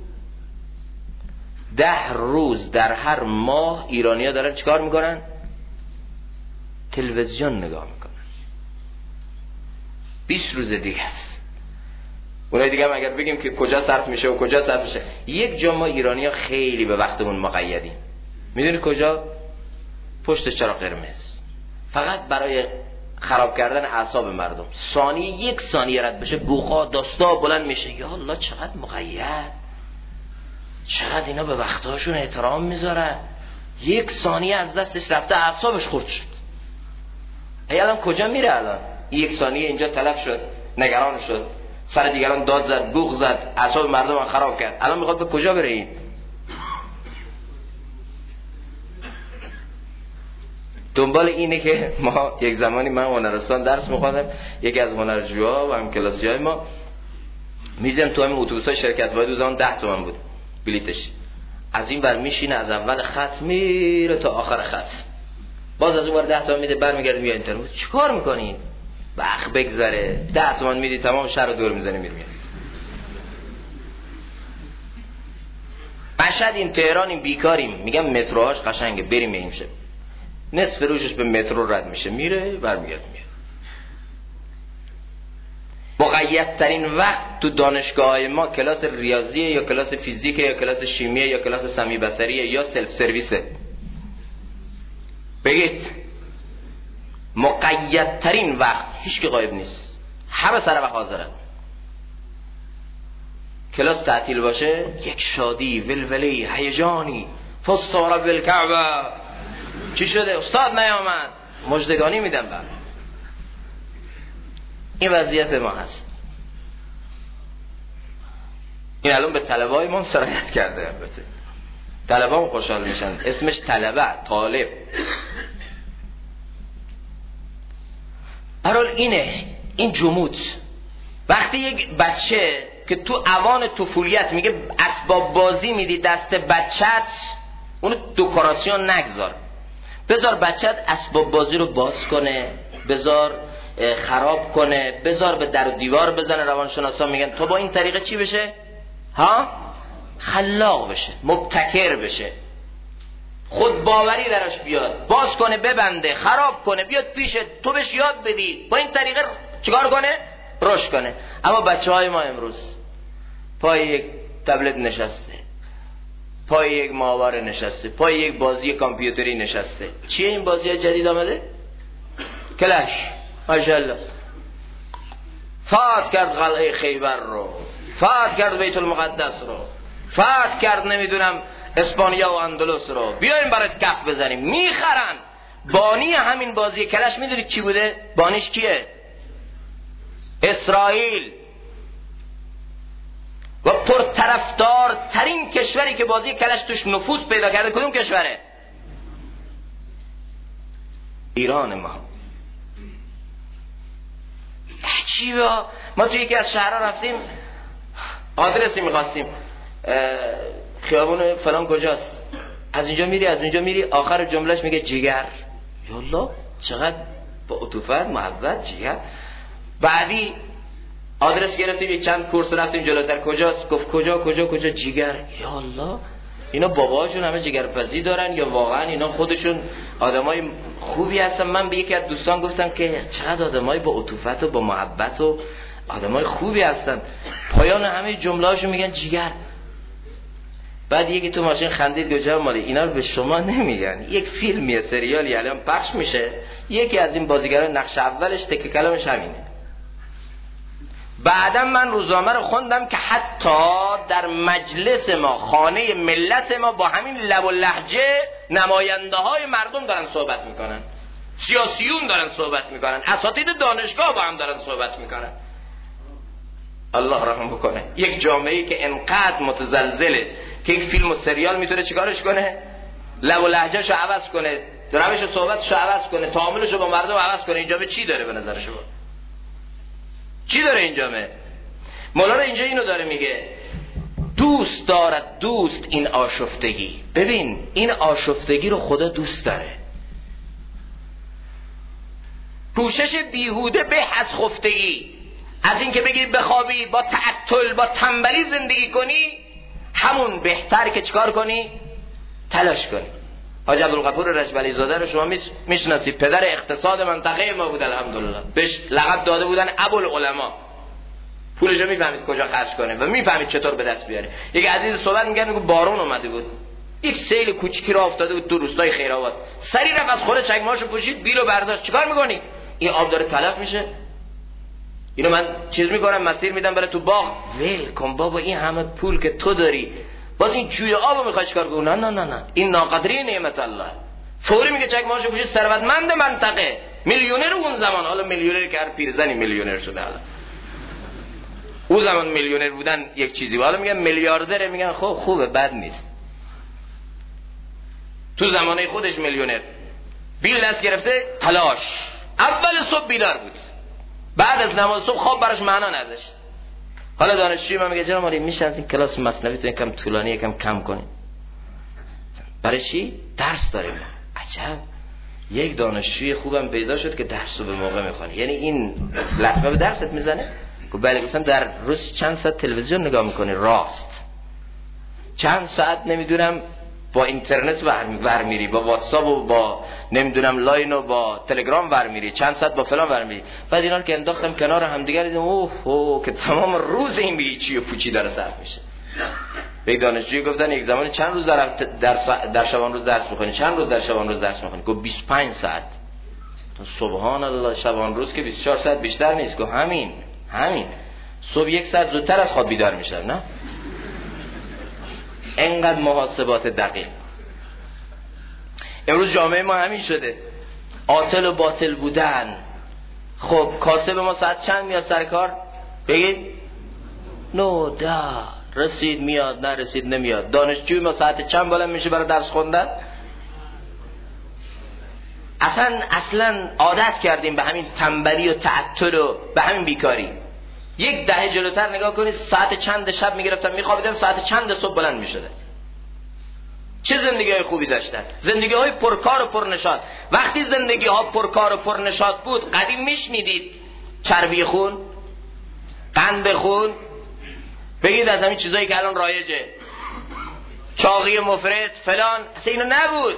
10 روز در هر ماه ایرانی‌ها دارن چیکار میکنن؟ تلویزیون نگاه میکنن. 20 روز دیگه است. اونای دیگه هم اگر بگیم که کجا صرف میشه و کجا صرف میشه، یک جا ما ایرانی‌ها خیلی به وقتمون مقیدیم. میدونی کجا؟ پشت چراغ قرمز. فقط برای خراب کردن اعصاب مردم. ثانیه، 1 ثانیه رد بشه بوقا داستا بلند میشه. یا الله چقدر مقید، چقدر اینا به وقتهاشون احترام میذارن. 1 ثانیه از دستش رفته اعصابش خورد شد. الان کجا میره؟ الان 1 ثانیه اینجا تلف شد، نگران شد، سر دیگران داد زد، بوق زد، اعصاب مردم خراب کرد. الان میخواد به کجا بره این؟ دنبال اینه که ما یک زمانی، من هنرستان درس می‌خوندم، یکی از هنرجوها و همکلاسی‌های ما می‌دیدم تو همین اتوبوس‌های شرکت واحد اون زمان 10 تومن بود بلیتش. از این ور میشینه از اول خط میره تا آخر خط، باز از اون ور 10 تومن میده، برمیگرده میاد اینترنت. چیکار می‌کنین؟ وقت بگذره. 10 تومن میدی تمام شهر رو دور می‌زنه میره. مشهد این تهران این بیکاریم، میگم متروهاش قشنگه، بریم این شه. نصف روزش به مترو رد میشه، میره برمیگرده میاد. مقیدترین وقت تو دانشگاه‌های ما کلاس ریاضیه یا کلاس فیزیکه یا کلاس شیمیه یا کلاس سمی بصریه یا سلف سرویسه. بگید مقیدترین وقت، هیچ کی غایب نیست، همه سر وقت حاضرن. کلاس تعطیل باشه یک شادی، ولوله، هیجانی. فصار بالکعبه. چی شده؟ استاد نیامد، مژدگانی میدم بر. این وضعیت ما هست. این الان به طلبای ما سرایت کرده. البته طلبا هم خوشحال میشن، اسمش طلبه، طالب. برحال این جمود. وقتی یک بچه که تو اوان طفولیت میگه اسباب بازی میدی دست بچت، اونو دکوراسیون نگذار، بذار بچت اسباب بازی رو باز کنه، بذار خراب کنه، بذار به در و دیوار بزنه. روانشناسا میگن تو با این طریقه چی بشه؟ خلاق بشه، مبتکر بشه، خود باوری درش بیاد، باز کنه، ببنده، خراب کنه، بیاد پیشت، تو بهش یاد بدی، با این طریقه چیکار کنه؟ رشد کنه. اما بچهای ما امروز پای یک تبلت نشسته، پای یک ماهواره نشسته، پای یک بازی کامپیوتری نشسته. چیه این بازی جدید آمده؟ کلش. ماشاءالله فتح کرد قلعه خیبر رو، فتح کرد بیت المقدس رو، فتح کرد نمیدونم اسپانیا و اندلس رو، بیایم برات کف بزنیم. میخرن. بانی همین بازی کلش میدونید چی بوده؟ بانیش کیه؟ اسرائیل. و پرطرفدار ترین کشوری که بازی کلش توش نفوذ پیدا کرده کدوم کشوره؟ ایران. ما عجیبه. ما توی یکی از شهرها رفتیم، آدرسی میخواستیم، خیابون فلان کجاست، از اینجا میری از اینجا میری، آخر جملهش میگه جیگر. یالله چقدر با عطوفت محبت جیگر. بعدی آدرس گرفتیم، یک چند کورس رفتیم جلوتر، کجاست؟ گفت کجا جیگر. یالله اینا باباهاشون همه جیگرپزی دارن یا واقعا اینا خودشون آدمای خوبی هستن؟ من به یکی از دوستان گفتم که چقدر آدمای با عطوفت و با محبت و آدمای خوبی هستن، پایان همه جمله‌هاشون میگن جیگر. بعد یکی تو ماشین خندید گفت مالی اینا رو به شما نمیگن، یک فیلمیه، سریالی الان پخش میشه، یکی از این بازیگران نقش اولش تک کلامش همینه. بعدا من روزنامه رو خوندم که حتی در مجلس ما، خانه ملت ما، با همین لب و لهجه نماینده های مردم دارن صحبت میکنن، سیاسیون دارن صحبت میکنن، اساتید دانشگاه با هم دارن صحبت میکنن. الله رحم بکنه. یک جامعه‌ای که انقدر متزلزله که یک فیلم و سریال میتونه چیکارش کنه؟ لب و لهجهشو عوض کنه، روش صحبتشو عوض کنه، تعاملشو با مردم عوض کنه. این جامعه چی داره به نظر شما؟ چی داره این جامعه؟ مولانا اینجا اینو داره میگه، دوست دارد دوست این آشفتگی. ببین این آشفتگی رو خدا دوست داره. کوشش بیهوده به از خفتگی، از این که بگی بخوابی با تعطل با تنبلی زندگی کنی، همون بهتر که چیکار کنی؟ تلاش کنی. حاج عبدالغفور رجبلی زاده رو شما میشناسید، پدر اقتصاد منطقه ما بود الحمدلله، بهش لقب داده بودن ابوالعلما. پولش رو میفهمید کجا خرج کنه و میفهمید چطور به دست بیاره. یک عزیز صحبت میگه بارون اومده بود، یک سیل کوچیکی را افتاده بود تو روستای خیرآباد، سری رفت از خوره چکمه‌اشو پوشید، بیلو برداشت. چیکار میکنی؟ این آب داره تلف میشه، اینو من چیز میکنم مسیر میدم برای تو باغ. ول کن بابا، این همه پول که تو داری باز این جوی آبو میخوای چیکار کنی؟ نه این ناقدری نعمت الله. فوری میگه چکمه‌اشو پوشید، ثروتمند منطقه، میلیونر اون زمان، حالا میلیونر که هر پیرزنی میلیونر شده، حالا اون زمان میلیونر بودن یک چیزی، حالا میگن میلیاردره، میگن خب خوبه بد نیست. تو زمانه خودش میلیونر، بیل دست گرفته، تلاش. اول صبح بیدار بود، بعد از نماز صبح خواب براش معنا نداشت. حالا دانشجوی من میگه جناب عالی میشه از این کلاس مثنوی تو یکم طولانی یکم کم کنیم؟ برای چی؟ درس داریم. عجب، یک دانشجوی خوبم پیدا شد که درس رو به موقع میخونه. یعنی این لطمه به درست میزنه؟ گفت بله. گفتم در روز چند ساعت تلویزیون نگاه میکنی؟ راست. چند ساعت نمیدونم با اینترنت ورمیری، با واتساپ و با نمیدونم لاین و با تلگرام ورمیری، چند ساعت با فلان ورمیری. بعد اینا رو که انداختم کنار هم دیگه دیدم اوه که تمام روز این میگی چی و پوچی داره صرف میشه. یک دانشجوی گفتن یک زمانی چند روز در شبان روز درس میخونی؟ چند روز در شبان روز درس میخونی؟ گفت 25 ساعت. سبحان الله، شبان روز که 24 ساعت بیشتر نیست. گفت همین صبح 1 ساعت زودتر از خواب بیدار میشم. نه انقدر محاسبات دقیق. امروز جامعه ما همین شده، عاطل و باطل بودن. خب کاسب ما ساعت چند میاد سر کار؟ بگید 9 رسید میاد، نرسید نمیاد. دانشجوی ما ساعت چند بالا میشه برای درس خوندن؟ اصلا عادت کردیم به همین تنبلی و تعطل و به همین بیکاری. یک دهه جلوتر نگاه کنید، ساعت چند شب میگرفتن میخوابیدن، ساعت چند صبح بلند میشدن. چه زندگی های خوبی داشتن، زندگی های پرکار و پرنشاط. وقتی زندگی ها پرکار و پرنشاط بود، قدیم میشنیدید چربی خون، قند خون، بگید از همین چیزایی که الان رایجه، چاقی مفرط فلان، اصلا اینو نبود.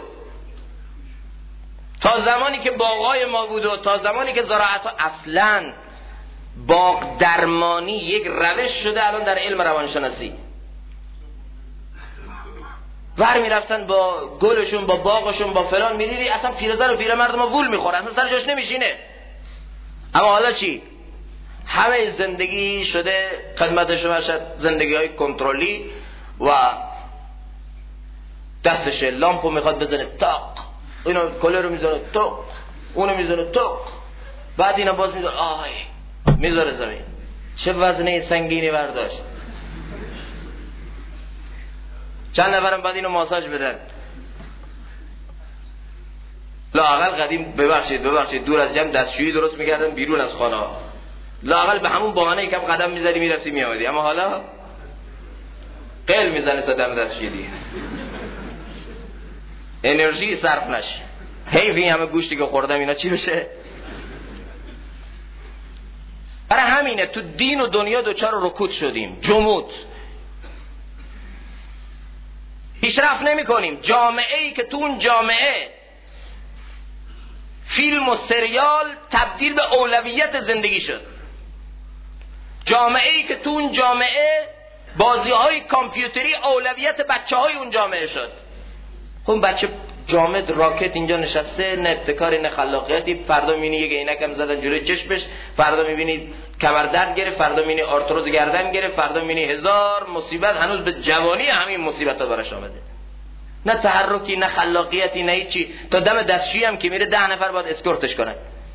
تا زمانی که باغای ما بود و تا زمانی که زراعت ها، اصلا باغ درمانی یک روش شده الان در علم روانشناسی. ور میرفتن با گلشون، با باغشون، با فلان، میدیدی اصلا پیرزن و پیرمرد ما وول میخوره، اصلا سر جاش نمیشینه. اما حالا چی؟ همه زندگی شده خدمت شما شد زندگی های کنترلی و دستش لامپو میخواد بزنه تاق، اینو کلر رو میزنه تاق، اونو میزنه تاق، بعد اینو باز میزنه آهای میذاره زمین. چه وزنه سنگینی برداشت. چند نفرم بعد اینو ماساژ بدن. لااقل قدیم ببخشید دور از جمع دستشویی درست میکردن بیرون از خانه ها، لااقل به همون بهانه یکم قدم میزدی میرفتی میآمدی. اما حالا قل میزنه تا دم دستشویی دیگه، انرژی صرف نشه. حیف همه گوشتی که خوردم اینا چی بشه. برای همینه تو دین و دنیا دوچار رکود شدیم، جمود، پیشرفت نمی کنیم. جامعه ای که تو اون جامعه فیلم و سریال تبدیل به اولویت زندگی شد، جامعه ای که تو اون جامعه بازی های کامپیوتری اولویت بچه های اون جامعه شد. اون بچه جامد راکت اینجا نشسته، نه ابتکاری نه خلاقیتی. فردا میبینی یک عینکم زدن جلوی چشمش، فردا میبینی کمر درد گرفت، فردا میبینی آرتروز گردن گرفت، فردا میبینی هزار مصیبت. هنوز به جوانی همین مصیبت ها براش آمده. نه تحرکی، نه خلاقیتی، نه هیچی. تا دم دستشویی هم که میره 10 نفر باید اسکورتش کنن.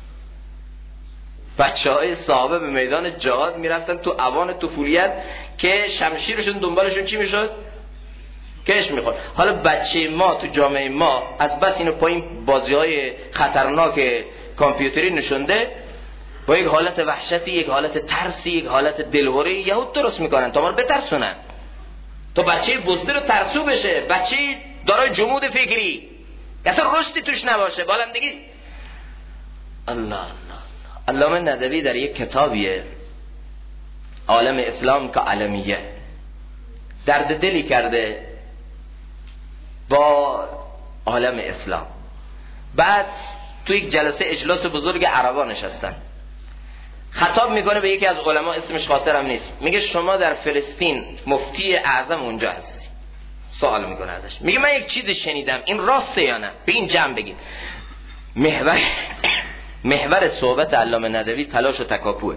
بچهای صحابه به میدان جهاد میرفتن تو اوان طفولیت که شمشیرشون دنبالشون چی میشد؟ کش میخورد. حالا بچه ما تو جامعه ما از بس اینو پایین بازی‌های خطرناک کامپیوتری نشونده، با یک حالت وحشتی، یک حالت ترسی، یک حالت دلهوری یهود درست میکنن تا ما رو بترسونن، تا بچه بزدل رو ترسو بشه، بچه دارای جمود فکری، اصلا رشدی توش نباشه، بالندگی. الله علامه ندوی در یک کتابیه عالم اسلام که عالمیه درد دلی کرده با عالم اسلام. بعد تو یک جلسه اجلاس بزرگ عربا نشستن، خطاب میکنه به یکی از علما، اسمش خاطرم نیست، میگه شما در فلسطین مفتی اعظم اونجا هستی. سوال میکنه ازش، میگه من یک چیز شنیدم، این راسته یا نه؟ به این جمع بگید. محور صحبت علامه ندوی تلاش و تکاپوه.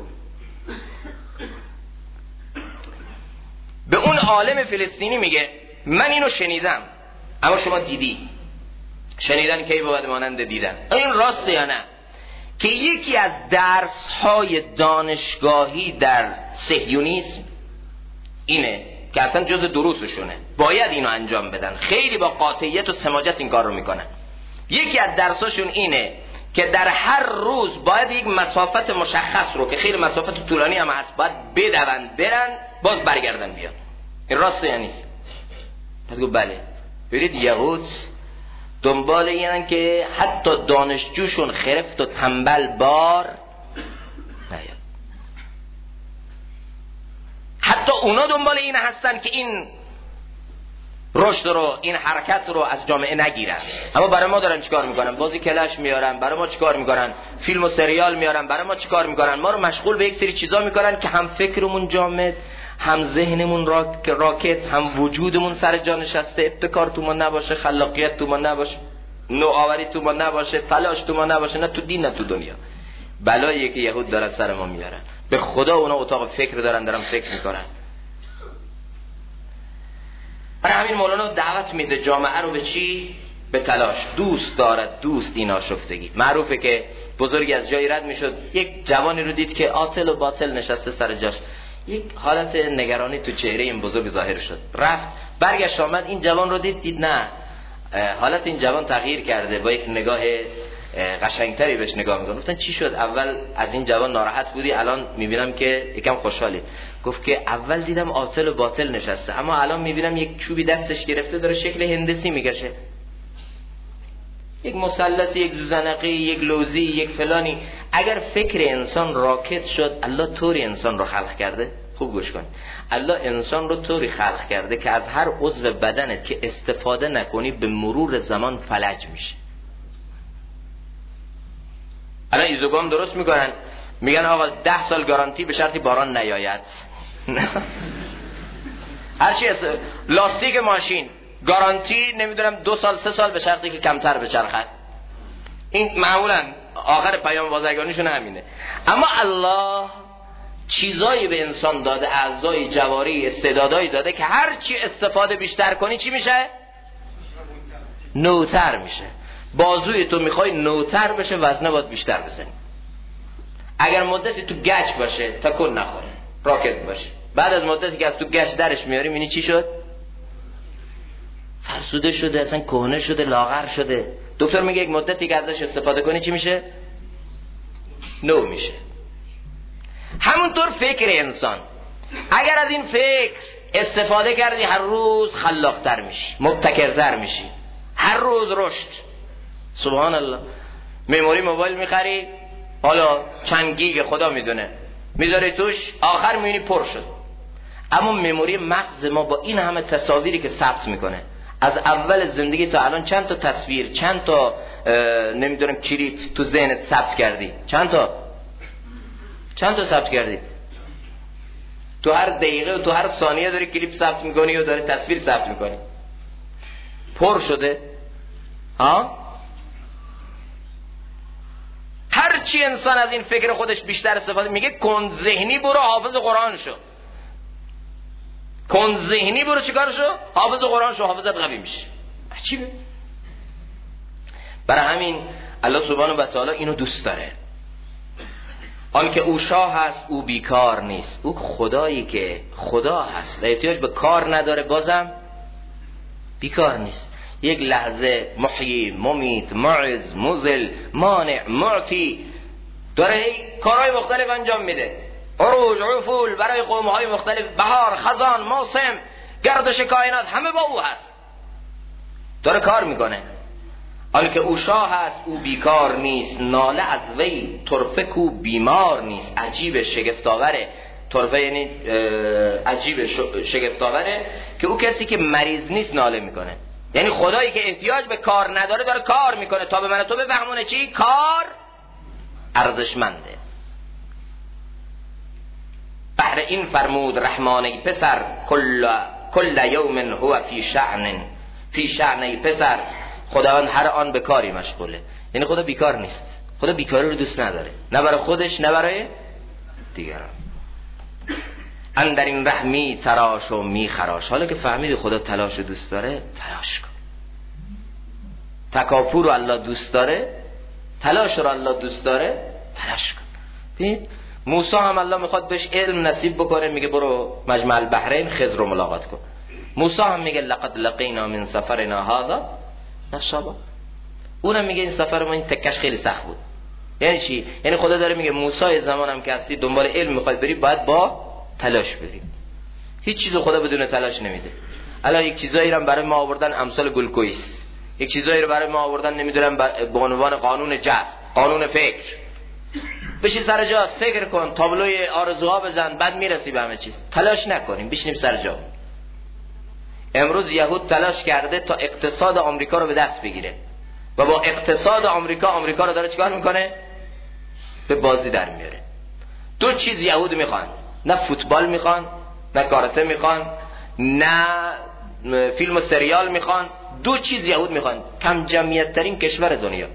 به اون عالم فلسطینی میگه من اینو شنیدم، اما شما دیدی. شنیدن کی بود مانند دیدن. این راسته یا نه؟ که یکی از درس‌های دانشگاهی در صهیونیسم اینه که اصلا جز دروسشونه، باید اینو انجام بدن، خیلی با قاطعیت و سماجت این کار رو میکنن. یکی از درساشون اینه که در هر روز باید یک مسافت مشخص رو که خیلی مسافت طولانی هم هست باید بدون برن، باز برگردن بیان. این راسته یا نیست؟ پس گفت بله. برید یهود دنبال اینن که حتی دانشجوشون خرفت و تنبل بار نیاد، حتی اونا دنبال این هستن که این رشد رو، این حرکت رو از جامعه نگیرن. اما برای ما دارن چیکار میکنن؟ بازی کلش میارن، برای ما چیکار میکنن؟ فیلم و سریال میارن، برای ما چیکار میکنن؟ ما رو مشغول به یک سری چیزا میکنن که هم فکرمون جامد، هم ذهنمون راکت، هم وجودمون سر جا نشسته، ابتکار تو ما نباشه، خلاقیت تو ما نباشه، نوآوری تو ما نباشه، تلاش تو ما نباشه، نه تو دین نه تو دنیا. بلاییه که یهود دارن سر ما میارن. به خدا اونا اتاق فکر دارن فکر میکنن. برای همین مولانا دعوت میده جامعه رو به چی؟ به تلاش. دوست دارد دوست این آشفتگی. معروفه که بزرگی از جایی رد میشد، یک جوانی رو دید که عاطل و باطل نشسته سر جاش. یک حالت نگرانی تو چهره این بزرگ ظاهر شد. رفت برگشت آمد، این جوان رو دید نه، حالت این جوان تغییر کرده. با یک نگاه قشنگتری بهش نگاه میکنن. گفتن چی شد؟ اول از این جوان ناراحت بودی، الان میبینم که یکم خوشحالی. گفت که اول دیدم عاطل و باطل نشسته، اما الان میبینم یک چوبی دستش گرفته داره شکل هندسی میکشه، یک مثلثی، یک زوزنقی، یک لوزی، یک فلانی. اگر فکر انسان راکت شد، الله طوری انسان رو خلق کرده. خوب گوش کن، الله انسان رو طوری خلق کرده که از هر عضو بدنت که استفاده نکنی به مرور زمان فلج میشه. الان ایزوگام درست میکنن، میگن آقا 10 سال گارانتی به شرطی باران نیاید. هرچی لاستیک ماشین گارانتی نمیدونم 2 سال 3 سال به شرطی که کمتر بچرخد. این معمولا آخر پیام بازرگانیشون همینه. اما الله چیزایی به انسان داده، اعضای جواری، استعدادایی داده که هر چی استفاده بیشتر کنی چی میشه؟ نوتر میشه. بازوی تو میخوای نوتر بشه، وزنه باید بیشتر بزنی. اگر مدتی تو گچ باشه تکون نخوره، راکت باشه، بعد از مدتی که از تو گچ درش میاری میبینی چی شد؟ فرسوده شده، اصلا کهنه شده، لاغر شده. دکتر میگه یک مدتی که ازش استفاده کنی چی میشه؟ نو میشه. همونطور فکر انسان، اگر از این فکر استفاده کردی هر روز خلاقتر میشی، مبتکرتر میشی، هر روز رشد. سبحان الله. مموری موبایل میخری، حالا چند گیگ خدا میدونه، میذاری توش، آخر میبینی پر شد. اما مموری مغز ما با این همه تصاویری که ثبت میکنه، از اول زندگی تا الان چند تا تصویر، چند تا نمیدونم کلیپ تو ذهنت ثبت کردی؟ چند تا ثبت کردی؟ تو هر دقیقه و تو هر ثانیه داری کلیپ ثبت میکنی و داری تصویر ثبت میکنی. پر شده ها؟ هر چی انسان از این فکر خودش بیشتر استفاده، میگه کند ذهنی برو حافظ قرآن شو. کند ذهنی برو چیکار شو؟ حافظ قرآن شو، حافظت قوی میشه. عجیبه. برای همین الله سبحانه و تعالی اینو دوست داره. آن که او شاه هست او بیکار نیست. او خدایی که خدا هست و احتیاج به کار نداره بازم بیکار نیست. یک لحظه محیی، ممیت، معز، مذل، مانع، معطی، داره کارهای مختلف انجام میده. عروج، عفول برای قومهای مختلف، بهار، خزان، موسم، گردش کائنات، همه با او هست، داره کار میکنه. حال که او شاه هست او بیکار نیست. ناله از وی طرفه کو بیمار نیست. عجیب شگفت‌آوره. طرفه یعنی عجیب شگفت‌آوره که او کسی که مریض نیست ناله میکنه. یعنی خدایی که احتیاج به کار نداره داره کار میکنه تا به من تو بفهمونه چی؟ کار ارزشمنده. بهر این فرمود رحمانی پسر کل یوم هو فی شأن. فی شأن پسر، خداوند هر آن به کاری مشغوله. یعنی خدا بیکار نیست. خدا بیکاری رو دوست نداره، نه برای خودش نه برای دیگران. اندر این رحمی تراش و می خراش. حالا که فهمیدی خدا تلاش دوست داره، تلاش کن. تکاپور رو الله دوست داره، تلاش رو الله دوست داره، تلاش کن. ببین موسی هم الله میخواد بهش علم نصیب بکنه، میگه برو مجمع البحرین خضر رو ملاقات کن. موسی هم میگه لقد لقینا من سفرنا هذا نصبا. اونم میگه این سفر ما این تکش خیلی سخت بود. یعنی چی؟ یعنی خدا داره میگه موسی زمانم که هستی دنبال علم میخوای بری، باید با تلاش بری. هیچ چیزو خدا بدون تلاش نمیده. الان یک چیزایی رو برای ما آوردن امثال گلوکوز، یک چیزایی رو برای ما آوردن نمیدونم به عنوان قانون جذب، قانون فکر. بشین سر جات فکر کن، تابلوی آرزوها بزن، بعد میرسی به همه چیز. تلاش نکنیم، بشینیم سر جا. امروز یهود تلاش کرده تا اقتصاد آمریکا رو به دست بگیره و با اقتصاد آمریکا رو داره چیکار میکنه؟ به بازی در میاره. دو چیز یهود میخوان، نه فوتبال میخوان، نه کاراته میخوان، نه فیلم و سریال میخوان. دو چیز یهود میخوان، کم جمعیت ترین کشور دنیا،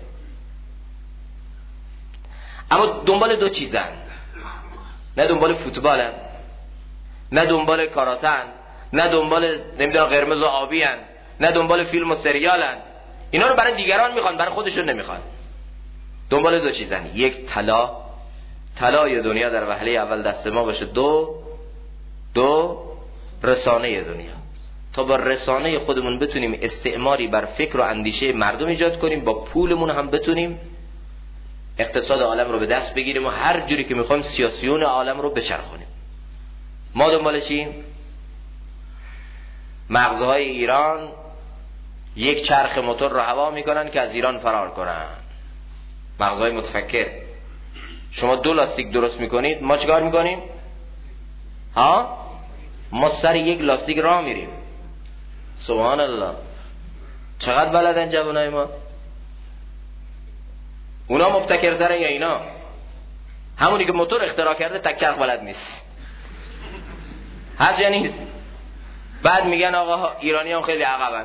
اما دنبال دو چیزن. نه دنبال فوتبالن، نه دنبال کاراتن، نه دنبال نمیدونم قرمز و آبی هن، نه دنبال فیلم و سریالن. اینا رو برای دیگران میخوان، برای خودشون نمیخوان. دنبال دو چیزن، یک طلای دنیا در وهله اول دست ما باشه، دو رسانه دنیا. تا با رسانه خودمون بتونیم استعماری بر فکر و اندیشه مردم ایجاد کنیم، با پولمون هم بتونیم اقتصاد عالم رو به دست بگیریم و هر جوری که میخوایم سیاسیون عالم رو بچرخونیم. ما دنبال چیم؟ مغزهای ایران یک چرخ موتور رو هوا میکنن که از ایران فرار کنن. مغزهای متفکر. شما 2 لاستیک درست میکنید، ما چیکار میکنیم؟ ما سر یک لاستیک راه میریم. سبحان الله. چقدر بلدن جوانای ما؟ اونا مبتکرترن یا اینا؟ همونی که موتور اختراع کرده تک چرخ بلد نیست. هست یا نیست؟ بعد میگن آقا ایرانی هم خیلی عقبن.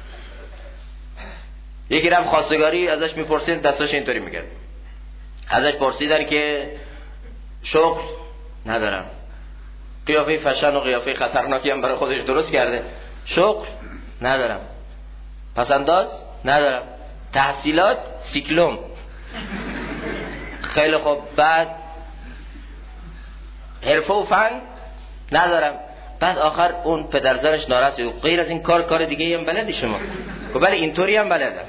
یکی رفت خواستگاری ازش میپرسید، دستاش اینطوری میکرد. ازش پرسیدن که شغل ندارم. قیافه فشن و قیافه خطرناکی هم برای خودش درست کرده. شغل ندارم. پسنداز ندارم. تحصیلات سیکلوم. خیلی خوب. بعد حرفه و فن ندارم. بعد آخر اون پدرزنش ناراحت شد. غیر از این کار دیگه هم بلدی شما؟ خب بله اینطوری هم بلدم.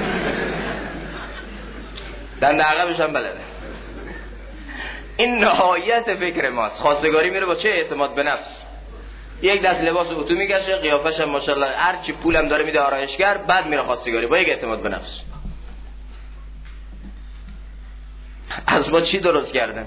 دنده عقبش هم بلده. این نهایت فکر ماست. خواستگاری میره با چه اعتماد به نفس. یک دست لباس اتو میگشه، قیافش هم ماشاءالله هر چی پولم داره میده آرایشگر، بعد میره خواستگاری با یک اعتماد به نفس. از ما چی درست کردن؟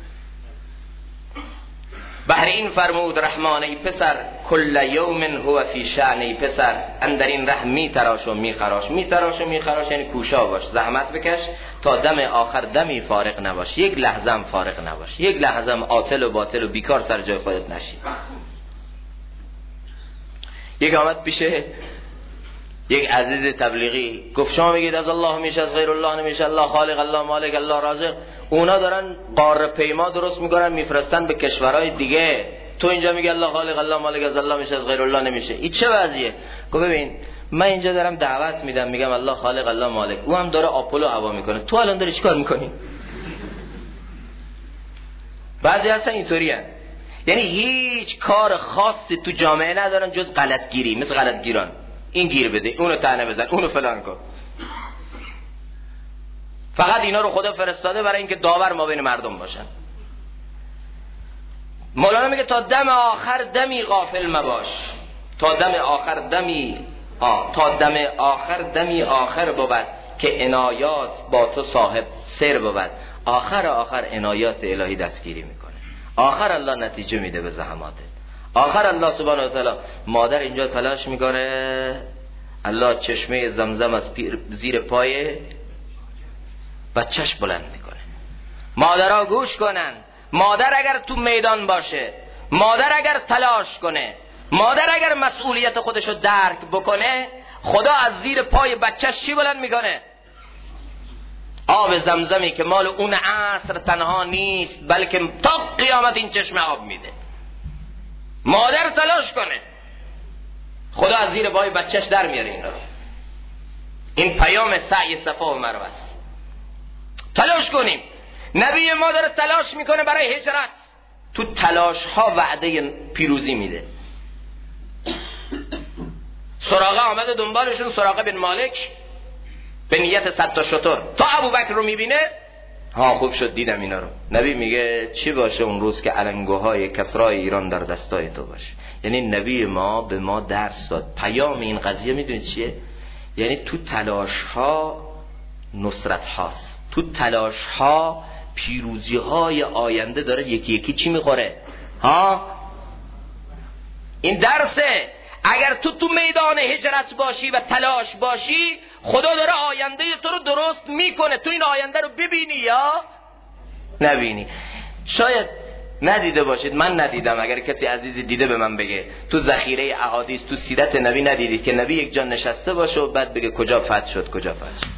بهر این فرمود رحمان ای پسر کل یوم هو فی شأن. ای پسر اندر این ره می تراش و می خراش. می تراش و می خراش یعنی کوشا باش، زحمت بکش تا دم آخر دمی فارغ نباش. یک لحظه هم فارغ نباش. یک لحظه هم عاطل و باطل و بیکار سر جای خودت نشی. یک آمد پیش یک عزیز تبلیغی گفت شما میگید از الله میشه از غیر الله نمیشه، الله خالق الله مالک الله رازق. اونا دارن قاره پیما درست میکنن میفرستن به کشورهای دیگه، تو اینجا میگی الله خالق الله مالک از الله میشه از غیر الله نمیشه. این چه وضعیه؟ گفت ببین من اینجا دارم دعوت میدم میگم الله خالق الله مالک، او هم داره آپولو هوا میکنه، تو الان داری چیکار میکنی؟ بعضی هستن اینطوریه، یعنی هیچ کار خاصی تو جامعه ندارن جز غلطگیری، مثل غلطگیران. این گیر بده، اونو طعنه بزن، اونو فلان کن. فقط اینا رو خدا فرستاده برای اینکه داور ما بین مردم باشن. مولانا میگه تا دم آخر دمی غافل مباش. تا دم آخر دمی آخر بود که عنایات با تو صاحب سر بود. آخر عنایات الهی دستگیری میکنه. آخر الله نتیجه میده به زحماتت. آخر الله سبحانه و تعالی، مادر اینجا تلاش میکنه، الله چشمه زمزم از زیر پای بچهش بلند میکنه. مادرها گوش کنن. مادر اگر تو میدان باشه، مادر اگر تلاش کنه، مادر اگر مسئولیت خودشو درک بکنه، خدا از زیر پای بچهش چی بلند میکنه؟ آب زمزمی که مال اون عصر تنها نیست، بلکه تا قیامت این چشمه آب میده. مادر تلاش کنه، خدا از زیر پای بچهش در میاره این رو. این پیام سعی صفا و مروه است. تلاش کنیم. نبی ما داره تلاش میکنه برای هجرت. تو تلاش ها وعده پیروزی میده. سراقه آمده دنبالشون، سراقه بن مالک به نیت 100 تا شتر. تا ابوبکر رو میبینه، خوب شد دیدم اینا رو. نبی میگه چی باشه اون روز که علنگوهای کسرای ایران در دستای تو باشه. یعنی نبی ما به ما درس داد. پیام این قضیه میدونید چیه؟ یعنی تو تلاش ها نصرت هاست، تو تلاش ها پیروزی های آینده داره یکی یکی چی میخوره. این درسه. اگر تو میدان هجرت باشی و تلاش باشی، خدا داره آینده تو رو درست میکنه. تو این آینده رو ببینی یا نبینی. شاید ندیده باشید، من ندیدم، اگر کسی عزیزی دیده به من بگه. تو ذخیره احادیث تو سیرت نبی ندیدید که نبی یک جا نشسته باشه و بعد بگه کجا فتح شد کجا فتح شد.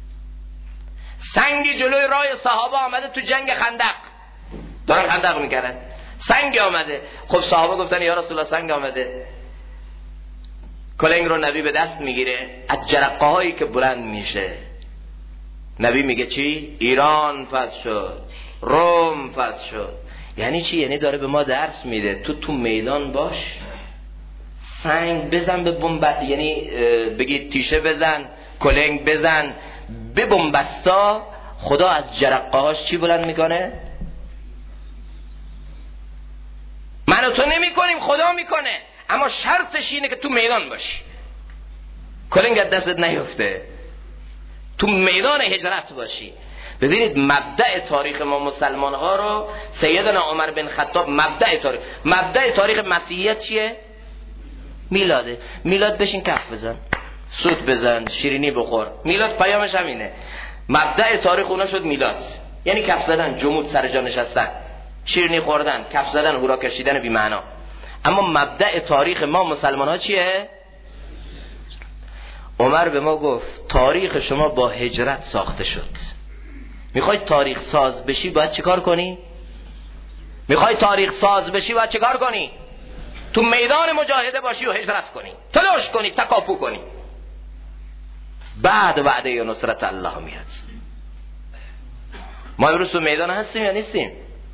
سنگی جلوی راه صحابه آمده تو جنگ خندق، دارن خندق میکردن، سنگ آمده. خب صحابه گفتن یا رسول الله سنگ آمده. کلنگ رو نبی به دست میگیره، از جرقه هایی که بلند میشه نبی میگه چی؟ ایران فتح شد، روم فتح شد. یعنی چی؟ یعنی داره به ما درس میده تو میدان باش، سنگ بزن به بمب، یعنی بگید تیشه بزن، کلنگ بزن به بمبستا، خدا از جرقه هاش چی بلند میکنه؟ من و تو نمی کنیم، خدا میکنه، اما شرطش اینه که تو میدان باشی، کلنگ از دستت نیفته، تو میدان هجرت باشی. ببینید مبدأ تاریخ ما مسلمان ها رو سیدنا عمر بن خطاب مبدأ تاریخ مسیحیت چیه؟ میلاده. میلاد بشین کف بزن، سوت بزن، شیرینی بخور. میلاد پیامش همینه. مبدأ تاریخ اونا شد میلاد، یعنی کف زدن، جمود سر جا نشستن، شیرینی خوردن، کف زدن، هورا کشیدن بی معنا. اما مبدأ تاریخ ما مسلمان ها چیه؟ عمر به ما گفت تاریخ شما با هجرت ساخته شد. میخوای تاریخ ساز بشی باید چیکار کنی؟ تو میدان مجاهده باشی و هجرت کنی، تلاش کنی، تکاپو کنی. بعد وعده نصرت الله میاد. ما امروز تو میدان هستیم یا نیستیم؟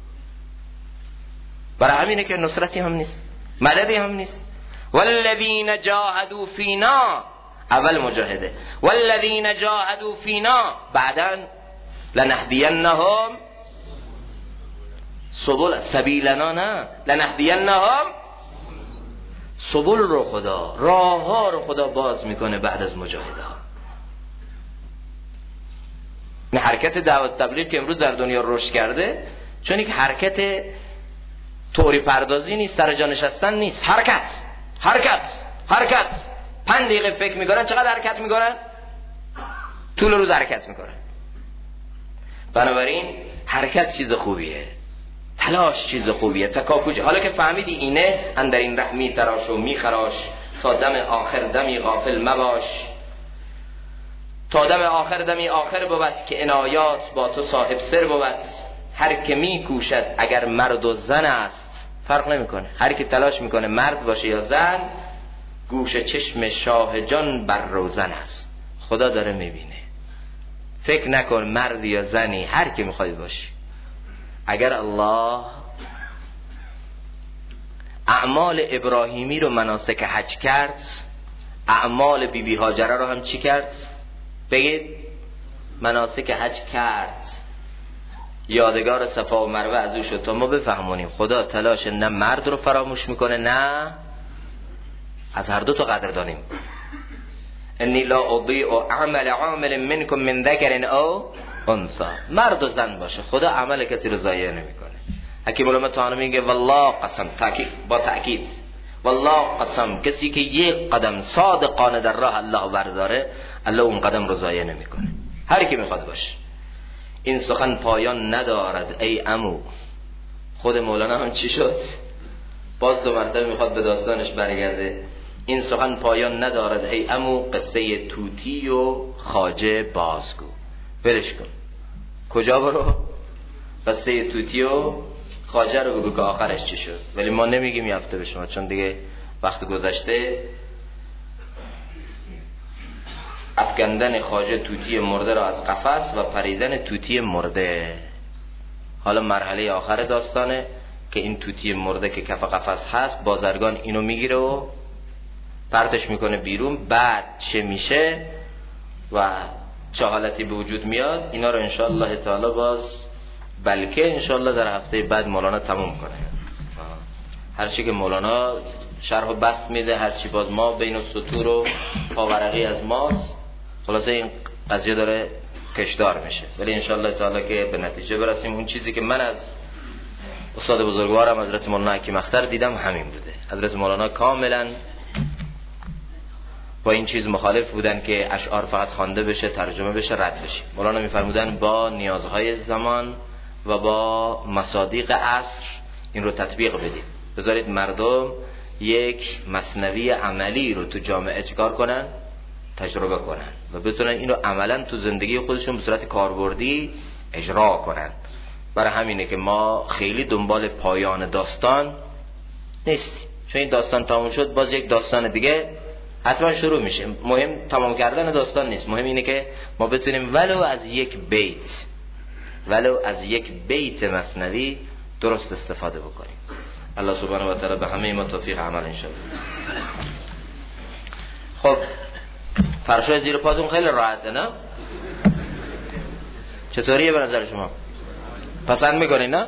برای همینه که نصرتی هم نیست، مددی هم نیست. والذین جاهدوا فینا، اول مجاهده، والذین جاهدوا فینا بعداً لنهدینهم سبیلنا، نه لنهدینهم سبل رو خدا، راه ها رو خدا باز میکنه بعد از مجاهده ها. این حرکت دعوت تبلیغ که امروز در دنیا رشد کرده چون یک حرکت طوری پردازی نیست، سر جا نشستن نیست، حرکت 5 دقیقه فکر میکنن. چقدر حرکت میکنن؟ طول روز حرکت میکنن. بنابراین حرکت چیز خوبیه، تلاش چیز خوبیه، تکاپوی. حالا که فهمیدی اینه، اندر این ره می تراش و می خراش، تا دم آخر دمی غافل مباش. تا دم آخر دمی آخر بود که عنایات با تو صاحب سر بود. هر که می کوشد اگر مرد و زن است، فرق نمیکنه، هر که تلاش میکنه مرد باشه یا زن، گوش چشم شاه جان بر روزن است. خدا داره میبینه. فکر نکن مرد یا زنی، هر کی میخوای باشی. اگر الله اعمال ابراهیمی رو مناسک حج کرد، اعمال بی بی هاجره رو هم چی کرد؟ بگید مناسک حج کرد. یادگار صفا و مروه از او شد. تا ما بفهمونیم خدا تلاش نه مرد رو فراموش میکنه نه از هر دو تا قدردانی میکنه. انی لا اضیع عمل عامل منکم من ذکر او انثی، مرد و زن باشه، خدا عمل کسی رو ضایع نمیکنه. حکیم علامه طحانی میگه والله قسم، با تاکید والله قسم، کسی که یک قدم صادقانه در راه الله برداره، الله اون قدم رو ضایع نمیکنه، هر کی میخواد باشه. این سخن پایان ندارد ای عمو. خود مولانا هم چی شد؟ باز 2 مرتبه میخواد به داستانش برگرده. این سخن پایان ندارد ای عمو، قصه توتی و خواجه بازگو. برش کن، کجا برو؟ قصه توتی و خواجه رو بگو که آخرش چی شد. ولی ما نمیگیم یه هفته به شما، چون دیگه وقت گذشته. افکندن خواجه توتی مرده را از قفس و پریدن توتی مرده. حالا مرحله آخر داستانه که این توتی مرده که کف قفس هست، بازرگان اینو میگیره و پرتش میکنه بیرون. بعد چه میشه و چه حالتی به وجود میاد، اینا رو انشاءالله تعالی باز بلکه انشاءالله در هفته بعد مولانا تموم کنه. هرچی که مولانا شرح و بسط میده، هرچی باز ما بین السطور و پاورقی از ماست، خلاصه این قضیه داره کشدار میشه. ولی انشاءالله تعالی که به نتیجه برسیم. اون چیزی که من از استاد بزرگوارم حضرت مولانا حکیم اختر دیدم همین بوده. حضرت مولانا کاملا با این چیز مخالف بودن که اشعار فقط خوانده بشه، ترجمه بشه، رد بشه. مولانا میفرمودن با نیازهای زمان و با مصادیق عصر این رو تطبیق بدید. بذارید مردم یک مثنوی عملی رو تو جامعه چیکار کنن؟ تجربه کنن و بتونن اینو عملا تو زندگی خودشون به صورت کاربردی اجرا کنن. برای همینه که ما خیلی دنبال پایان داستان نیستیم، چون این داستان تمام شد باز یک داستان دیگه حتما شروع میشه. مهم تمام کردن داستان نیست، مهم اینه که ما بتونیم ولو از یک بیت مثنوی درست استفاده بکنیم. الله سبحانه و تعالی به همه ما توفیق عمل انشاءالله. خب فرشای زیر پاتون خیلی راحته نه؟ چطوریه به نظر شما؟ پسند میکنین نه؟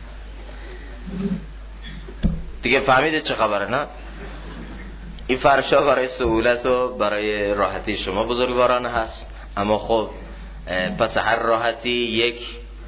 دیگه فهمیده چه خبره نه؟ این فرشا برای سهولت و برای راحتی شما بزرگواران هست، اما خب پس هر راحتی یک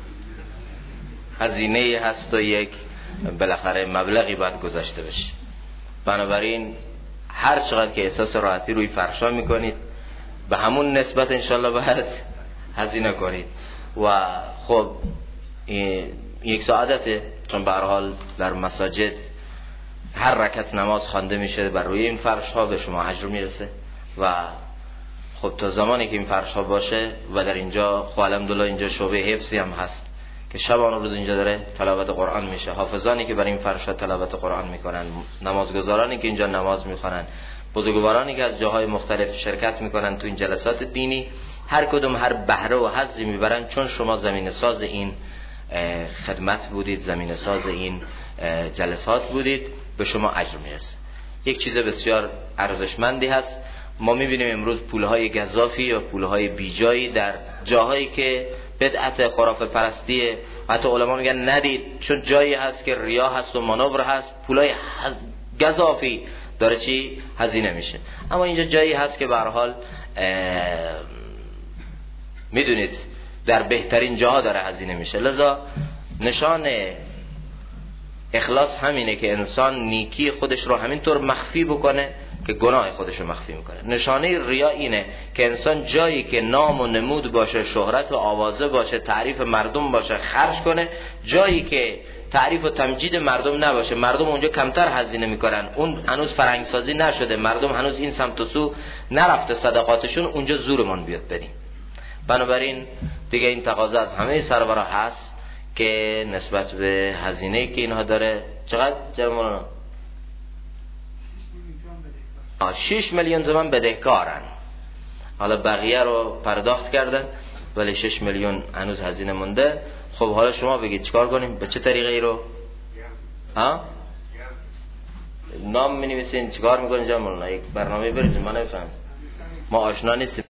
هزینه هست و یک بالاخره مبلغی باید گذاشته بشه. بنابراین هر چقدر که احساس راحتی روی فرشا میکنید به همون نسبت انشالله باید هزینه کنید. و خب یک سعادته، چون به هر حال در مساجد هر رکعت نماز خوانده میشه بر روی این فرش ها به شما اجر میرسه. و خب تا زمانی که این فرش ها باشه و در اینجا خب الحمدلله اینجا شعبه حفظی هم هست که شبانه روز اینجا داره تلاوت قرآن میشه، حافظانی که بر این فرش ها تلاوت قرآن میکنن، نمازگزارانی که اینجا نماز میخوانن، بزرگوارانی که از جاهای مختلف شرکت میکنن تو این جلسات دینی، هر کدوم هر بهره و حظی میبرن، چون شما زمین ساز این خدمت بودید، زمین ساز این جلسات بودید، به شما اجر میرسه. یک چیز بسیار ارزشمندی هست. ما میبینیم امروز پولهای گزافی یا پولهای بیجایی در جاهایی که بدعت خرافه پرستیه، حتی علما میگن ندید، چون جایی هست که ریا هست و مانور هست، پولهای گزافی داره چی هزینه میشه. اما اینجا جایی هست که به هر حال میدونید در بهترین جاها داره هزینه میشه. لذا نشان اخلاص همینه که انسان نیکی خودش رو همینطور مخفی بکنه که گناه خودش رو مخفی میکنه. نشانه ریا اینه که انسان جایی که نام و نمود باشه، شهرت و آوازه باشه، تعریف مردم باشه خرج کنه، جایی که تعریف و تمجید مردم نباشه، مردم اونجا کمتر هزینه میکنن، اون هنوز فرهنگسازی نشده، مردم هنوز این سمت و سو نرفته صدقاتشون، اونجا زورمون بیاد بریم. بنابراین دیگه این تقاضا از همه سرورا هست که نسبت به هزینه‌ای که اینها داره، چقدر جمعونا 6 میلیون تومان بدهکارن. حالا بقیه رو پرداخت کردن ولی 6 میلیون هنوز هزینه مونده. خب حالا شما بگید چیکار کنیم؟ به چه طریقه ای رو نام می‌نویسین؟ چیکار می‌کنین جمعونا؟ یک برنامه بریزیم. ما نفهمیم، ما آشنا نیستیم.